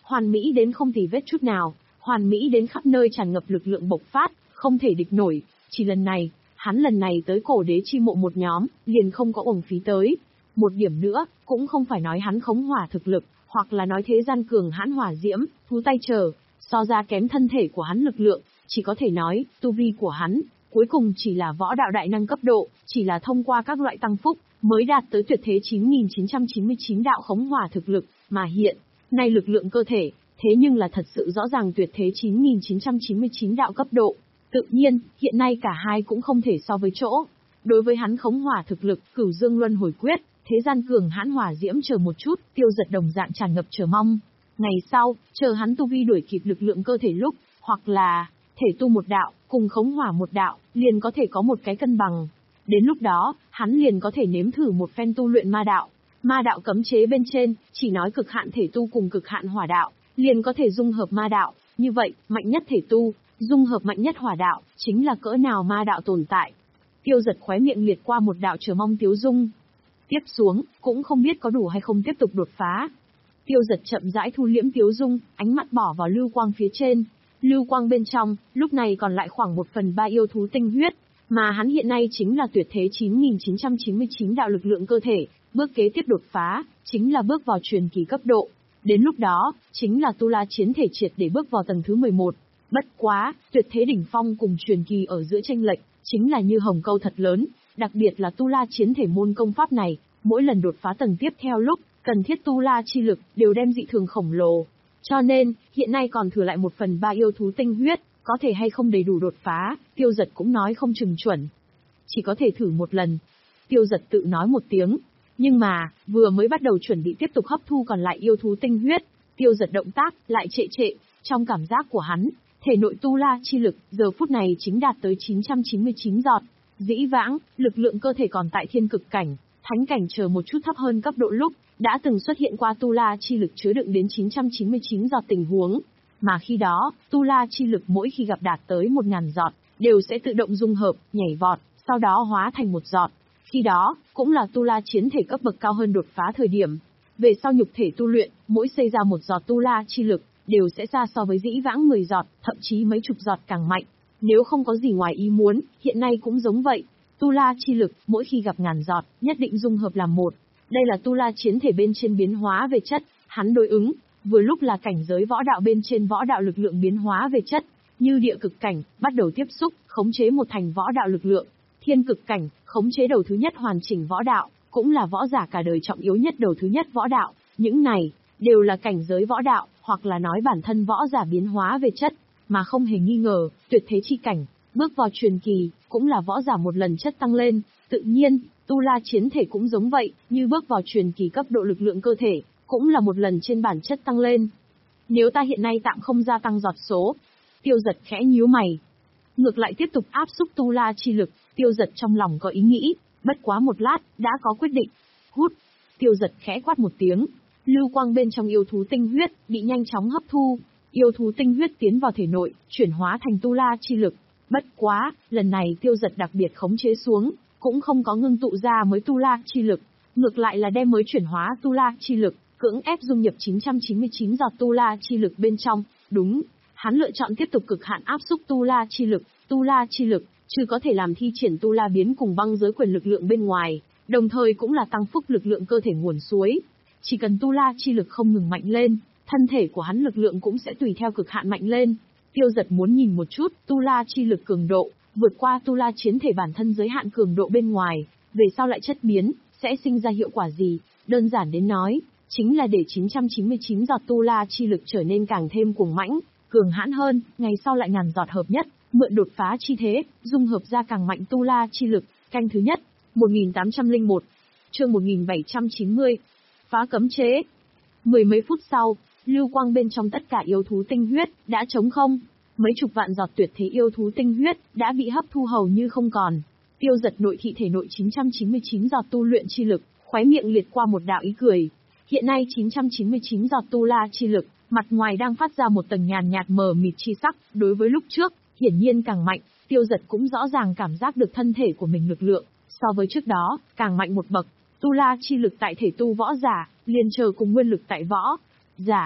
hoàn mỹ đến không tì vết chút nào, hoàn mỹ đến khắp nơi tràn ngập lực lượng bộc phát, không thể địch nổi. Chỉ lần này, hắn lần này tới cổ đế chi mộ một nhóm, liền không có uổng phí tới. Một điểm nữa, cũng không phải nói hắn khống hỏa thực lực, hoặc là nói thế gian cường hãn hỏa diễm, thú tay chờ, so ra kém thân thể của hắn lực lượng, chỉ có thể nói, tu vi của hắn, cuối cùng chỉ là võ đạo đại năng cấp độ, chỉ là thông qua các loại tăng phúc, mới đạt tới tuyệt thế chín nghìn chín trăm chín mươi chín đạo khống hỏa thực lực, mà hiện, nay lực lượng cơ thể, thế nhưng là thật sự rõ ràng tuyệt thế chín nghìn chín trăm chín mươi chín đạo cấp độ. Tự nhiên, hiện nay cả hai cũng không thể so với chỗ. Đối với hắn khống hỏa thực lực, Cửu Dương Luân Hồi Quyết, thế gian cường hãn hỏa diễm chờ một chút, Tiêu Giật đồng dạng tràn ngập chờ mong. Ngày sau, chờ hắn tu vi đuổi kịp lực lượng cơ thể lúc, hoặc là thể tu một đạo, cùng khống hỏa một đạo, liền có thể có một cái cân bằng. Đến lúc đó, hắn liền có thể nếm thử một phen tu luyện ma đạo. Ma đạo cấm chế bên trên, chỉ nói cực hạn thể tu cùng cực hạn hỏa đạo, liền có thể dung hợp ma đạo. Như vậy, mạnh nhất thể tu, dung hợp mạnh nhất hỏa đạo, chính là cỡ nào ma đạo tồn tại. Tiêu Giật khóe miệng liệt qua một đạo chờ mong tiếu dung. Tiếp xuống, cũng không biết có đủ hay không tiếp tục đột phá. Tiêu Giật chậm rãi thu liễm tiếu dung, ánh mắt bỏ vào lưu quang phía trên. Lưu quang bên trong, lúc này còn lại khoảng một phần ba yêu thú tinh huyết, mà hắn hiện nay chính là tuyệt thế chín nghìn chín trăm chín mươi chín đạo lực lượng cơ thể, bước kế tiếp đột phá, chính là bước vào truyền kỳ cấp độ. Đến lúc đó, chính là tu la chiến thể triệt để bước vào tầng thứ mười một. Bất quá, tuyệt thế đỉnh phong cùng truyền kỳ ở giữa chênh lệch, chính là như hồng câu thật lớn, đặc biệt là tu la chiến thể môn công pháp này, mỗi lần đột phá tầng tiếp theo lúc, cần thiết tu la chi lực, đều đem dị thường khổng lồ. Cho nên, hiện nay còn thừa lại một phần ba yêu thú tinh huyết, có thể hay không đầy đủ đột phá, Tiêu Giật cũng nói không chừng chuẩn. Chỉ có thể thử một lần. Tiêu Giật tự nói một tiếng. Nhưng mà, vừa mới bắt đầu chuẩn bị tiếp tục hấp thu còn lại yêu thú tinh huyết, Tiêu Giật động tác, lại trệ trệ, trong cảm giác của hắn, thể nội tu la chi lực, giờ phút này chính đạt tới chín trăm chín mươi chín giọt. Dĩ vãng, lực lượng cơ thể còn tại thiên cực cảnh, thánh cảnh chờ một chút thấp hơn cấp độ lúc, đã từng xuất hiện qua tu la chi lực chứa đựng đến chín trăm chín mươi chín giọt tình huống. Mà khi đó, tu la chi lực mỗi khi gặp đạt tới một nghìn giọt, đều sẽ tự động dung hợp, nhảy vọt, sau đó hóa thành một giọt. Khi đó, cũng là tu la chiến thể cấp bậc cao hơn đột phá thời điểm. Về sau nhục thể tu luyện, mỗi xây ra một giọt tu la chi lực, đều sẽ xa so với dĩ vãng mười giọt, thậm chí mấy chục giọt càng mạnh. Nếu không có gì ngoài ý muốn, hiện nay cũng giống vậy. Tu la chi lực, mỗi khi gặp ngàn giọt, nhất định dung hợp làm một. Đây là tu la chiến thể bên trên biến hóa về chất, hắn đối ứng, vừa lúc là cảnh giới võ đạo bên trên võ đạo lực lượng biến hóa về chất, như địa cực cảnh, bắt đầu tiếp xúc, khống chế một thành võ đạo lực lượng, thiên cực cảnh, khống chế đầu thứ nhất hoàn chỉnh võ đạo, cũng là võ giả cả đời trọng yếu nhất đầu thứ nhất võ đạo, những này, đều là cảnh giới võ đạo, hoặc là nói bản thân võ giả biến hóa về chất, mà không hề nghi ngờ, tuyệt thế chi cảnh, bước vào truyền kỳ, cũng là võ giả một lần chất tăng lên, tự nhiên, tu la chiến thể cũng giống vậy, như bước vào truyền kỳ cấp độ lực lượng cơ thể, cũng là một lần trên bản chất tăng lên. Nếu ta hiện nay tạm không gia tăng giọt số, Tiêu Giật khẽ nhíu mày. Ngược lại tiếp tục áp xúc tu la chi lực, Tiêu Giật trong lòng có ý nghĩ, bất quá một lát, đã có quyết định. Hút, Tiêu Giật khẽ quát một tiếng, lưu quang bên trong yêu thú tinh huyết, bị nhanh chóng hấp thu, yêu thú tinh huyết tiến vào thể nội, chuyển hóa thành tu la chi lực. Bất quá, lần này Tiêu Giật đặc biệt khống chế xuống, cũng không có ngưng tụ ra mới tu la chi lực, ngược lại là đem mới chuyển hóa tu la chi lực, cưỡng ép dung nhập chín trăm chín mươi chín giọt tu la chi lực bên trong. Đúng, hắn lựa chọn tiếp tục cực hạn áp xúc tu la chi lực, tu la chi lực, chứ có thể làm thi triển tu la biến cùng băng giới quyền lực lượng bên ngoài, đồng thời cũng là tăng phúc lực lượng cơ thể nguồn suối. Chỉ cần tu la chi lực không ngừng mạnh lên, thân thể của hắn lực lượng cũng sẽ tùy theo cực hạn mạnh lên. Tiêu Giật muốn nhìn một chút, tu la chi lực cường độ, vượt qua tu la chiến thể bản thân giới hạn cường độ bên ngoài, về sau lại chất biến, sẽ sinh ra hiệu quả gì? Đơn giản đến nói, chính là để chín trăm chín mươi chín giọt tu la chi lực trở nên càng thêm cuồng mãnh, cường hãn hơn, ngày sau lại ngàn giọt hợp nhất, mượn đột phá chi thế, dung hợp ra càng mạnh tu la chi lực. Canh thứ nhất, một nghìn tám trăm lẻ một, chương một nghìn bảy trăm chín mươi, phá cấm chế. Mười mấy phút sau, lưu quang bên trong tất cả yêu thú tinh huyết đã trống không, mấy chục vạn giọt tuyệt thế yêu thú tinh huyết đã bị hấp thu hầu như không còn. Tiêu Giật nội thị thể nội chín trăm chín mươi chín giọt tu luyện chi lực, khóe miệng liệt qua một đạo ý cười. Hiện nay chín trăm chín mươi chín giọt tu la chi lực, mặt ngoài đang phát ra một tầng nhàn nhạt mờ mịt chi sắc, đối với lúc trước, hiển nhiên càng mạnh. Tiêu Giật cũng rõ ràng cảm giác được thân thể của mình lực lượng, so với trước đó, càng mạnh một bậc. Tu la chi lực tại thể tu võ giả, liền chờ cùng nguyên lực tại võ giả,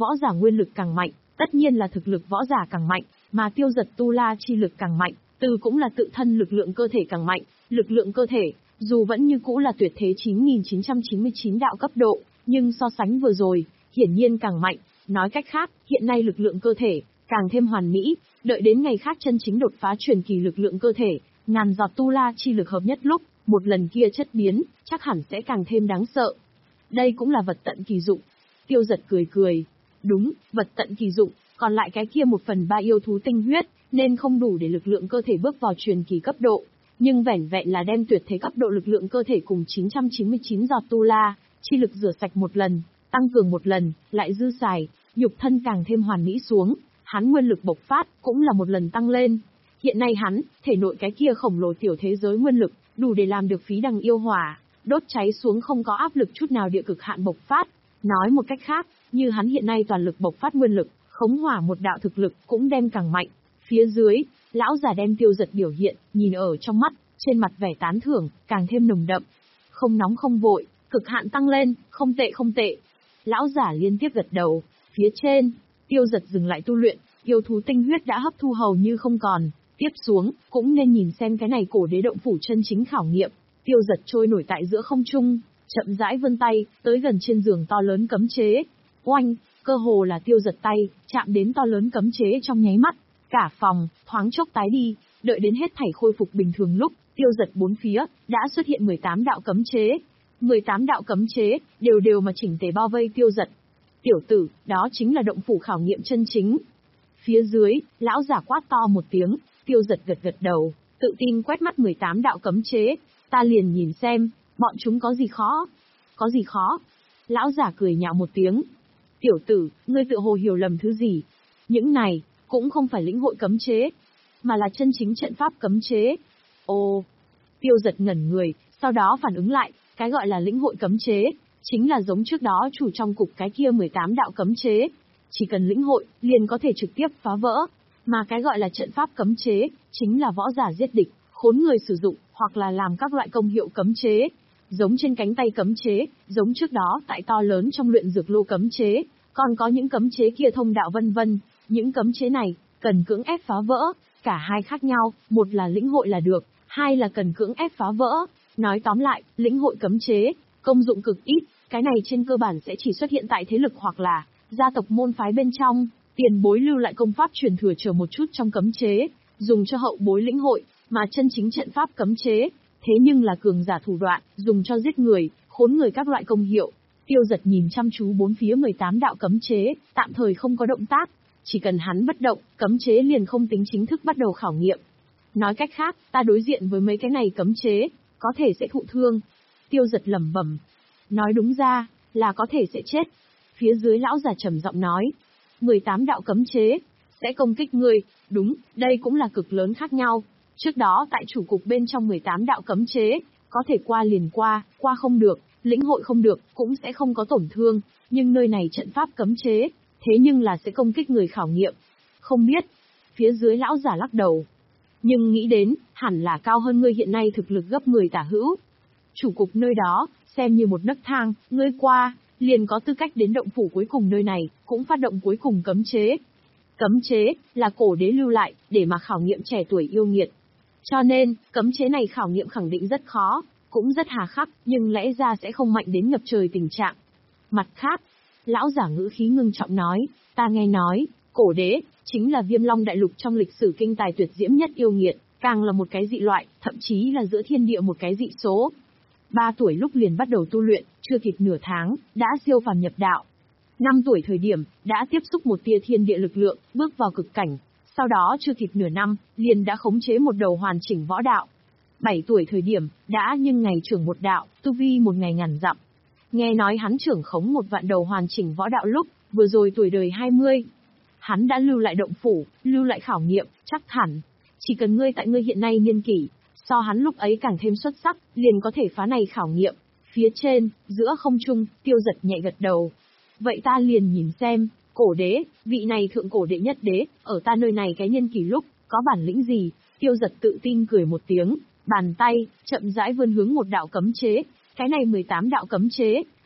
Võ giả nguyên lực càng mạnh, tất nhiên là thực lực võ giả càng mạnh, mà Tiêu Dật tu la chi lực càng mạnh, từ cũng là tự thân lực lượng cơ thể càng mạnh, lực lượng cơ thể, dù vẫn như cũ là tuyệt thế chín nghìn chín trăm chín mươi chín đạo cấp độ, nhưng so sánh vừa rồi, hiển nhiên càng mạnh, nói cách khác, hiện nay lực lượng cơ thể càng thêm hoàn mỹ, đợi đến ngày khác chân chính đột phá truyền kỳ lực lượng cơ thể, ngàn giọt tu la chi lực hợp nhất lúc, một lần kia chất biến, chắc hẳn sẽ càng thêm đáng sợ. Đây cũng là vật tận kỳ dụng. Tiêu Dật cười cười. Đúng, vật tận kỳ dụng, còn lại cái kia một phần ba yêu thú tinh huyết, nên không đủ để lực lượng cơ thể bước vào truyền kỳ cấp độ. Nhưng vẻn vẹn là đem tuyệt thế cấp độ lực lượng cơ thể cùng chín trăm chín mươi chín giọt tu la, chi lực rửa sạch một lần, tăng cường một lần, lại dư xài, nhục thân càng thêm hoàn mỹ xuống, hắn nguyên lực bộc phát, cũng là một lần tăng lên. Hiện nay hắn, thể nội cái kia khổng lồ tiểu thế giới nguyên lực, đủ để làm được phí đằng yêu hỏa, đốt cháy xuống không có áp lực chút nào địa cực hạn bộc phát. Nói một cách khác, như hắn hiện nay toàn lực bộc phát nguyên lực, khống hỏa một đạo thực lực cũng đem càng mạnh. Phía dưới, lão già đem Tiêu Dật biểu hiện, nhìn ở trong mắt, trên mặt vẻ tán thưởng, càng thêm nồng đậm. Không nóng không vội, cực hạn tăng lên, không tệ không tệ. Lão giả liên tiếp gật đầu, phía trên, Tiêu Dật dừng lại tu luyện, yêu thú tinh huyết đã hấp thu hầu như không còn. Tiếp xuống, cũng nên nhìn xem cái này cổ đế động phủ chân chính khảo nghiệm. Tiêu Dật trôi nổi tại giữa không trung, chậm rãi vươn tay, tới gần trên giường to lớn cấm chế. Oanh, cơ hồ là Tiêu Dật tay, chạm đến to lớn cấm chế trong nháy mắt. Cả phòng, thoáng chốc tái đi, đợi đến hết thảy khôi phục bình thường lúc, Tiêu Dật bốn phía, đã xuất hiện mười tám đạo cấm chế. mười tám đạo cấm chế, đều đều mà chỉnh tề bao vây Tiêu Dật. Tiểu tử, đó chính là động phủ khảo nghiệm chân chính. Phía dưới, lão giả quát to một tiếng, Tiêu Dật gật gật đầu, tự tin quét mắt mười tám đạo cấm chế, ta liền nhìn xem, bọn chúng có gì khó? Có gì khó? Lão giả cười nhạo một tiếng. Tiểu tử, ngươi tự hồ hiểu lầm thứ gì? Những này, cũng không phải lĩnh hội cấm chế, mà là chân chính trận pháp cấm chế. Ồ! Tiêu Dật ngẩn người, sau đó phản ứng lại, cái gọi là lĩnh hội cấm chế, chính là giống trước đó chủ trong cục cái kia mười tám đạo cấm chế. Chỉ cần lĩnh hội, liền có thể trực tiếp phá vỡ. Mà cái gọi là trận pháp cấm chế, chính là võ giả giết địch, khốn người sử dụng, hoặc là làm các loại công hiệu cấm chế. Giống trên cánh tay cấm chế, giống trước đó tại to lớn trong luyện dược lô cấm chế, còn có những cấm chế kia thông đạo vân vân. Những cấm chế này, cần cưỡng ép phá vỡ, cả hai khác nhau, một là lĩnh hội là được, hai là cần cưỡng ép phá vỡ. Nói tóm lại, lĩnh hội cấm chế, công dụng cực ít, cái này trên cơ bản sẽ chỉ xuất hiện tại thế lực hoặc là gia tộc môn phái bên trong, tiền bối lưu lại công pháp truyền thừa chờ một chút trong cấm chế, dùng cho hậu bối lĩnh hội, mà chân chính trận pháp cấm chế, thế nhưng là cường giả thủ đoạn, dùng cho giết người, khốn người các loại công hiệu. Tiêu Dật nhìn chăm chú bốn phía mười tám đạo cấm chế, tạm thời không có động tác, chỉ cần hắn bất động, cấm chế liền không tính chính thức bắt đầu khảo nghiệm. Nói cách khác, ta đối diện với mấy cái này cấm chế, có thể sẽ thụ thương. Tiêu Dật lẩm bẩm, nói đúng ra, là có thể sẽ chết. Phía dưới lão già trầm giọng nói, mười tám đạo cấm chế, sẽ công kích ngươi, đúng, đây cũng là cực lớn khác nhau. Trước đó tại chủ cục bên trong mười tám đạo cấm chế, có thể qua liền qua, qua không được, lĩnh hội không được, cũng sẽ không có tổn thương, nhưng nơi này trận pháp cấm chế, thế nhưng là sẽ công kích người khảo nghiệm. Không biết, phía dưới lão giả lắc đầu. Nhưng nghĩ đến, hẳn là cao hơn ngươi hiện nay thực lực gấp mười tả hữu. Chủ cục nơi đó, xem như một nấc thang, ngươi qua, liền có tư cách đến động phủ cuối cùng nơi này, cũng phát động cuối cùng cấm chế. Cấm chế, là cổ đế lưu lại, để mà khảo nghiệm trẻ tuổi yêu nghiệt. Cho nên, cấm chế này khảo nghiệm khẳng định rất khó, cũng rất hà khắc, nhưng lẽ ra sẽ không mạnh đến ngập trời tình trạng. Mặt khác, lão giả ngữ khí ngưng trọng nói, ta nghe nói, cổ đế, chính là Viêm Long Đại Lục trong lịch sử kinh tài tuyệt diễm nhất yêu nghiệt, càng là một cái dị loại, thậm chí là giữa thiên địa một cái dị số. Ba tuổi lúc liền bắt đầu tu luyện, chưa kịp nửa tháng, đã siêu phàm nhập đạo. Năm tuổi thời điểm, đã tiếp xúc một tia thiên địa lực lượng, bước vào cực cảnh. Sau đó chưa kịp nửa năm, liền đã khống chế một đầu hoàn chỉnh võ đạo. Bảy tuổi thời điểm, đã nhưng ngày trưởng một đạo, tu vi một ngày ngàn dặm. Nghe nói hắn trưởng khống một vạn đầu hoàn chỉnh võ đạo lúc, vừa rồi tuổi đời hai mươi. Hắn đã lưu lại động phủ, lưu lại khảo nghiệm, chắc hẳn. Chỉ cần ngươi tại ngươi hiện nay niên kỷ, so hắn lúc ấy càng thêm xuất sắc, liền có thể phá này khảo nghiệm. Phía trên, giữa không trung, Tiêu Dật nhẹ gật đầu. Vậy ta liền nhìn xem, cổ đế, vị này thượng cổ đệ nhất đế, ở ta nơi này cái nhân kỳ lúc, có bản lĩnh gì? Tiêu Dật tự tin cười một tiếng, bàn tay, chậm rãi vươn hướng một đạo cấm chế. Cái này mười tám đạo cấm chế,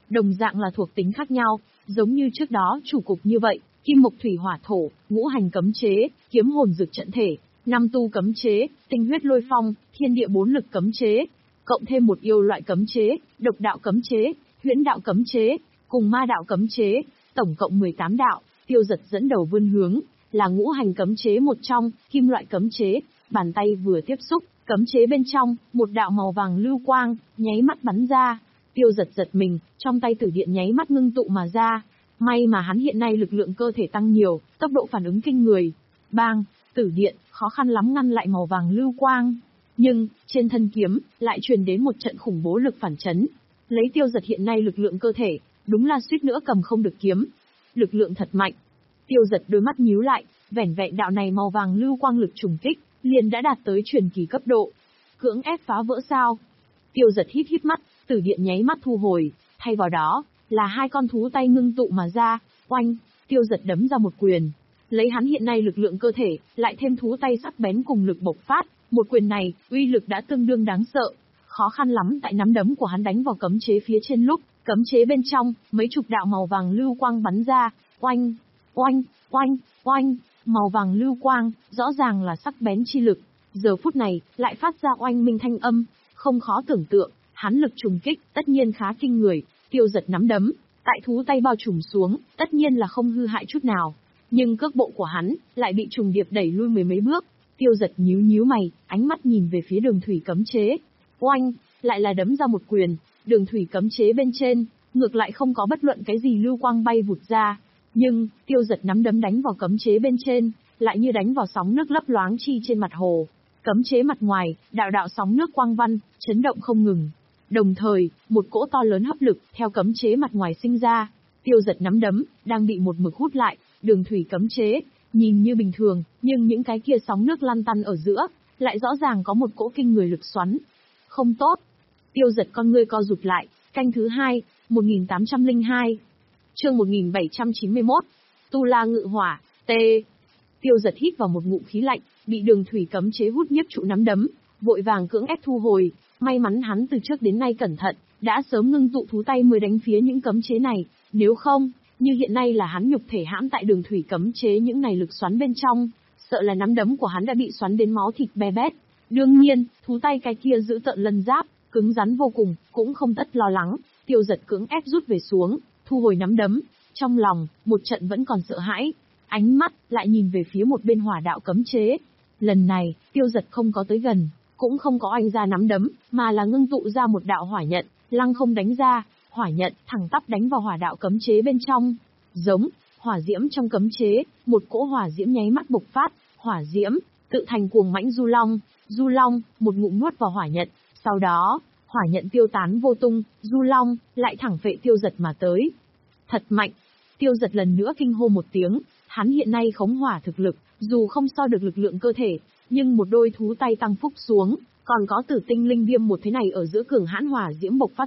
đồng dạng là thuộc tính khác nhau, giống như trước đó chủ cục như vậy, kim mộc thủy hỏa thổ, ngũ hành cấm chế, kiếm hồn dược trận thể, năm tu cấm chế, tinh huyết lôi phong, thiên địa bốn lực cấm chế, cộng thêm một yêu loại cấm chế, độc đạo cấm chế, huyễn đạo cấm chế, cùng ma đạo cấm chế, tổng cộng mười tám đạo. Tiêu Dật dẫn đầu vươn hướng, là ngũ hành cấm chế một trong, kim loại cấm chế, bàn tay vừa tiếp xúc, cấm chế bên trong, một đạo màu vàng lưu quang, nháy mắt bắn ra. Tiêu Dật giật mình, trong tay tử điện nháy mắt ngưng tụ mà ra. May mà hắn hiện nay lực lượng cơ thể tăng nhiều, tốc độ phản ứng kinh người. Bang, tử điện, khó khăn lắm ngăn lại màu vàng lưu quang. Nhưng, trên thân kiếm, lại truyền đến một trận khủng bố lực phản chấn. Lấy Tiêu Dật hiện nay lực lượng cơ thể, đúng là suýt nữa cầm không được kiếm. Lực lượng thật mạnh. Tiêu Dật đôi mắt nhíu lại, vẻn vẹn đạo này màu vàng lưu quang lực trùng kích, liền đã đạt tới truyền kỳ cấp độ. Cưỡng ép phá vỡ sao? Tiêu Dật híp híp mắt, tử điện nháy mắt thu hồi, thay vào đó, là hai con thú tay ngưng tụ mà ra, oanh, Tiêu Dật đấm ra một quyền. Lấy hắn hiện nay lực lượng cơ thể, lại thêm thú tay sắc bén cùng lực bộc phát, một quyền này, uy lực đã tương đương đáng sợ. Khó khăn lắm tại nắm đấm của hắn đánh vào cấm chế phía trên lúc, cấm chế bên trong, mấy chục đạo màu vàng lưu quang bắn ra, oanh, oanh, oanh, oanh, màu vàng lưu quang, rõ ràng là sắc bén chi lực. Giờ phút này, lại phát ra oanh minh thanh âm, không khó tưởng tượng, hắn lực trùng kích, tất nhiên khá kinh người. Tiêu Dật nắm đấm, tại thú tay bao trùm xuống, tất nhiên là không hư hại chút nào. Nhưng cước bộ của hắn, lại bị trùng điệp đẩy lui mười mấy bước. Tiêu Dật nhíu nhíu mày, ánh mắt nhìn về phía đường thủy cấm chế. Oanh, lại là đấm ra một quyền, đường thủy cấm chế bên trên, ngược lại không có bất luận cái gì lưu quang bay vụt ra. Nhưng, Tiêu Dật nắm đấm đánh vào cấm chế bên trên, lại như đánh vào sóng nước lấp loáng chi trên mặt hồ. Cấm chế mặt ngoài, đạo đạo sóng nước quang văn, chấn động không ngừng. Đồng thời, một cỗ to lớn hấp lực, theo cấm chế mặt ngoài sinh ra. Tiêu Dật nắm đấm, đang bị một mực hút lại, đường thủy cấm chế, nhìn như bình thường, nhưng những cái kia sóng nước lăn tăn ở giữa, lại rõ ràng có một cỗ kinh người lực xoắn. Không tốt. Tiêu Dật con ngươi co rụt lại, canh thứ hai, một nghìn tám trăm lẻ hai. Chương một nghìn bảy trăm chín mươi mốt. Tu La Ngự Hỏa, T. Tiêu Dật hít vào một ngụm khí lạnh, bị đường thủy cấm chế hút nhiếp trụ nắm đấm, vội vàng cưỡng ép thu hồi, may mắn hắn từ trước đến nay cẩn thận, đã sớm ngưng tụ thú tay mới đánh phía những cấm chế này, nếu không, như hiện nay là hắn nhục thể hãm tại đường thủy cấm chế những này lực xoắn bên trong, sợ là nắm đấm của hắn đã bị xoắn đến máu thịt be bét. Đương nhiên, thú tay cái kia giữ tợn lân giáp, cứng rắn vô cùng, cũng không tất lo lắng. Tiêu Dật cưỡng ép rút về xuống, thu hồi nắm đấm, trong lòng, một trận vẫn còn sợ hãi, ánh mắt lại nhìn về phía một bên hỏa đạo cấm chế. Lần này, Tiêu Dật không có tới gần, cũng không có oanh ra nắm đấm, mà là ngưng tụ ra một đạo hỏa nhận, lăng không đánh ra, hỏa nhận thẳng tắp đánh vào hỏa đạo cấm chế bên trong. Giống, hỏa diễm trong cấm chế, một cỗ hỏa diễm nháy mắt bộc phát, hỏa diễm tự thành cuồng mãnh du long, du long một ngụm nuốt vào hỏa nhận, sau đó, hỏa nhận tiêu tán vô tung, du long lại thẳng phệ Tiêu Dật mà tới. Thật mạnh. Tiêu Dật lần nữa kinh hô một tiếng, hắn hiện nay khống hỏa thực lực, dù không so được lực lượng cơ thể, nhưng một đôi thú tay tăng phúc xuống, còn có tử tinh linh viêm một thế này ở giữa cường hãn hỏa diễm bộc phát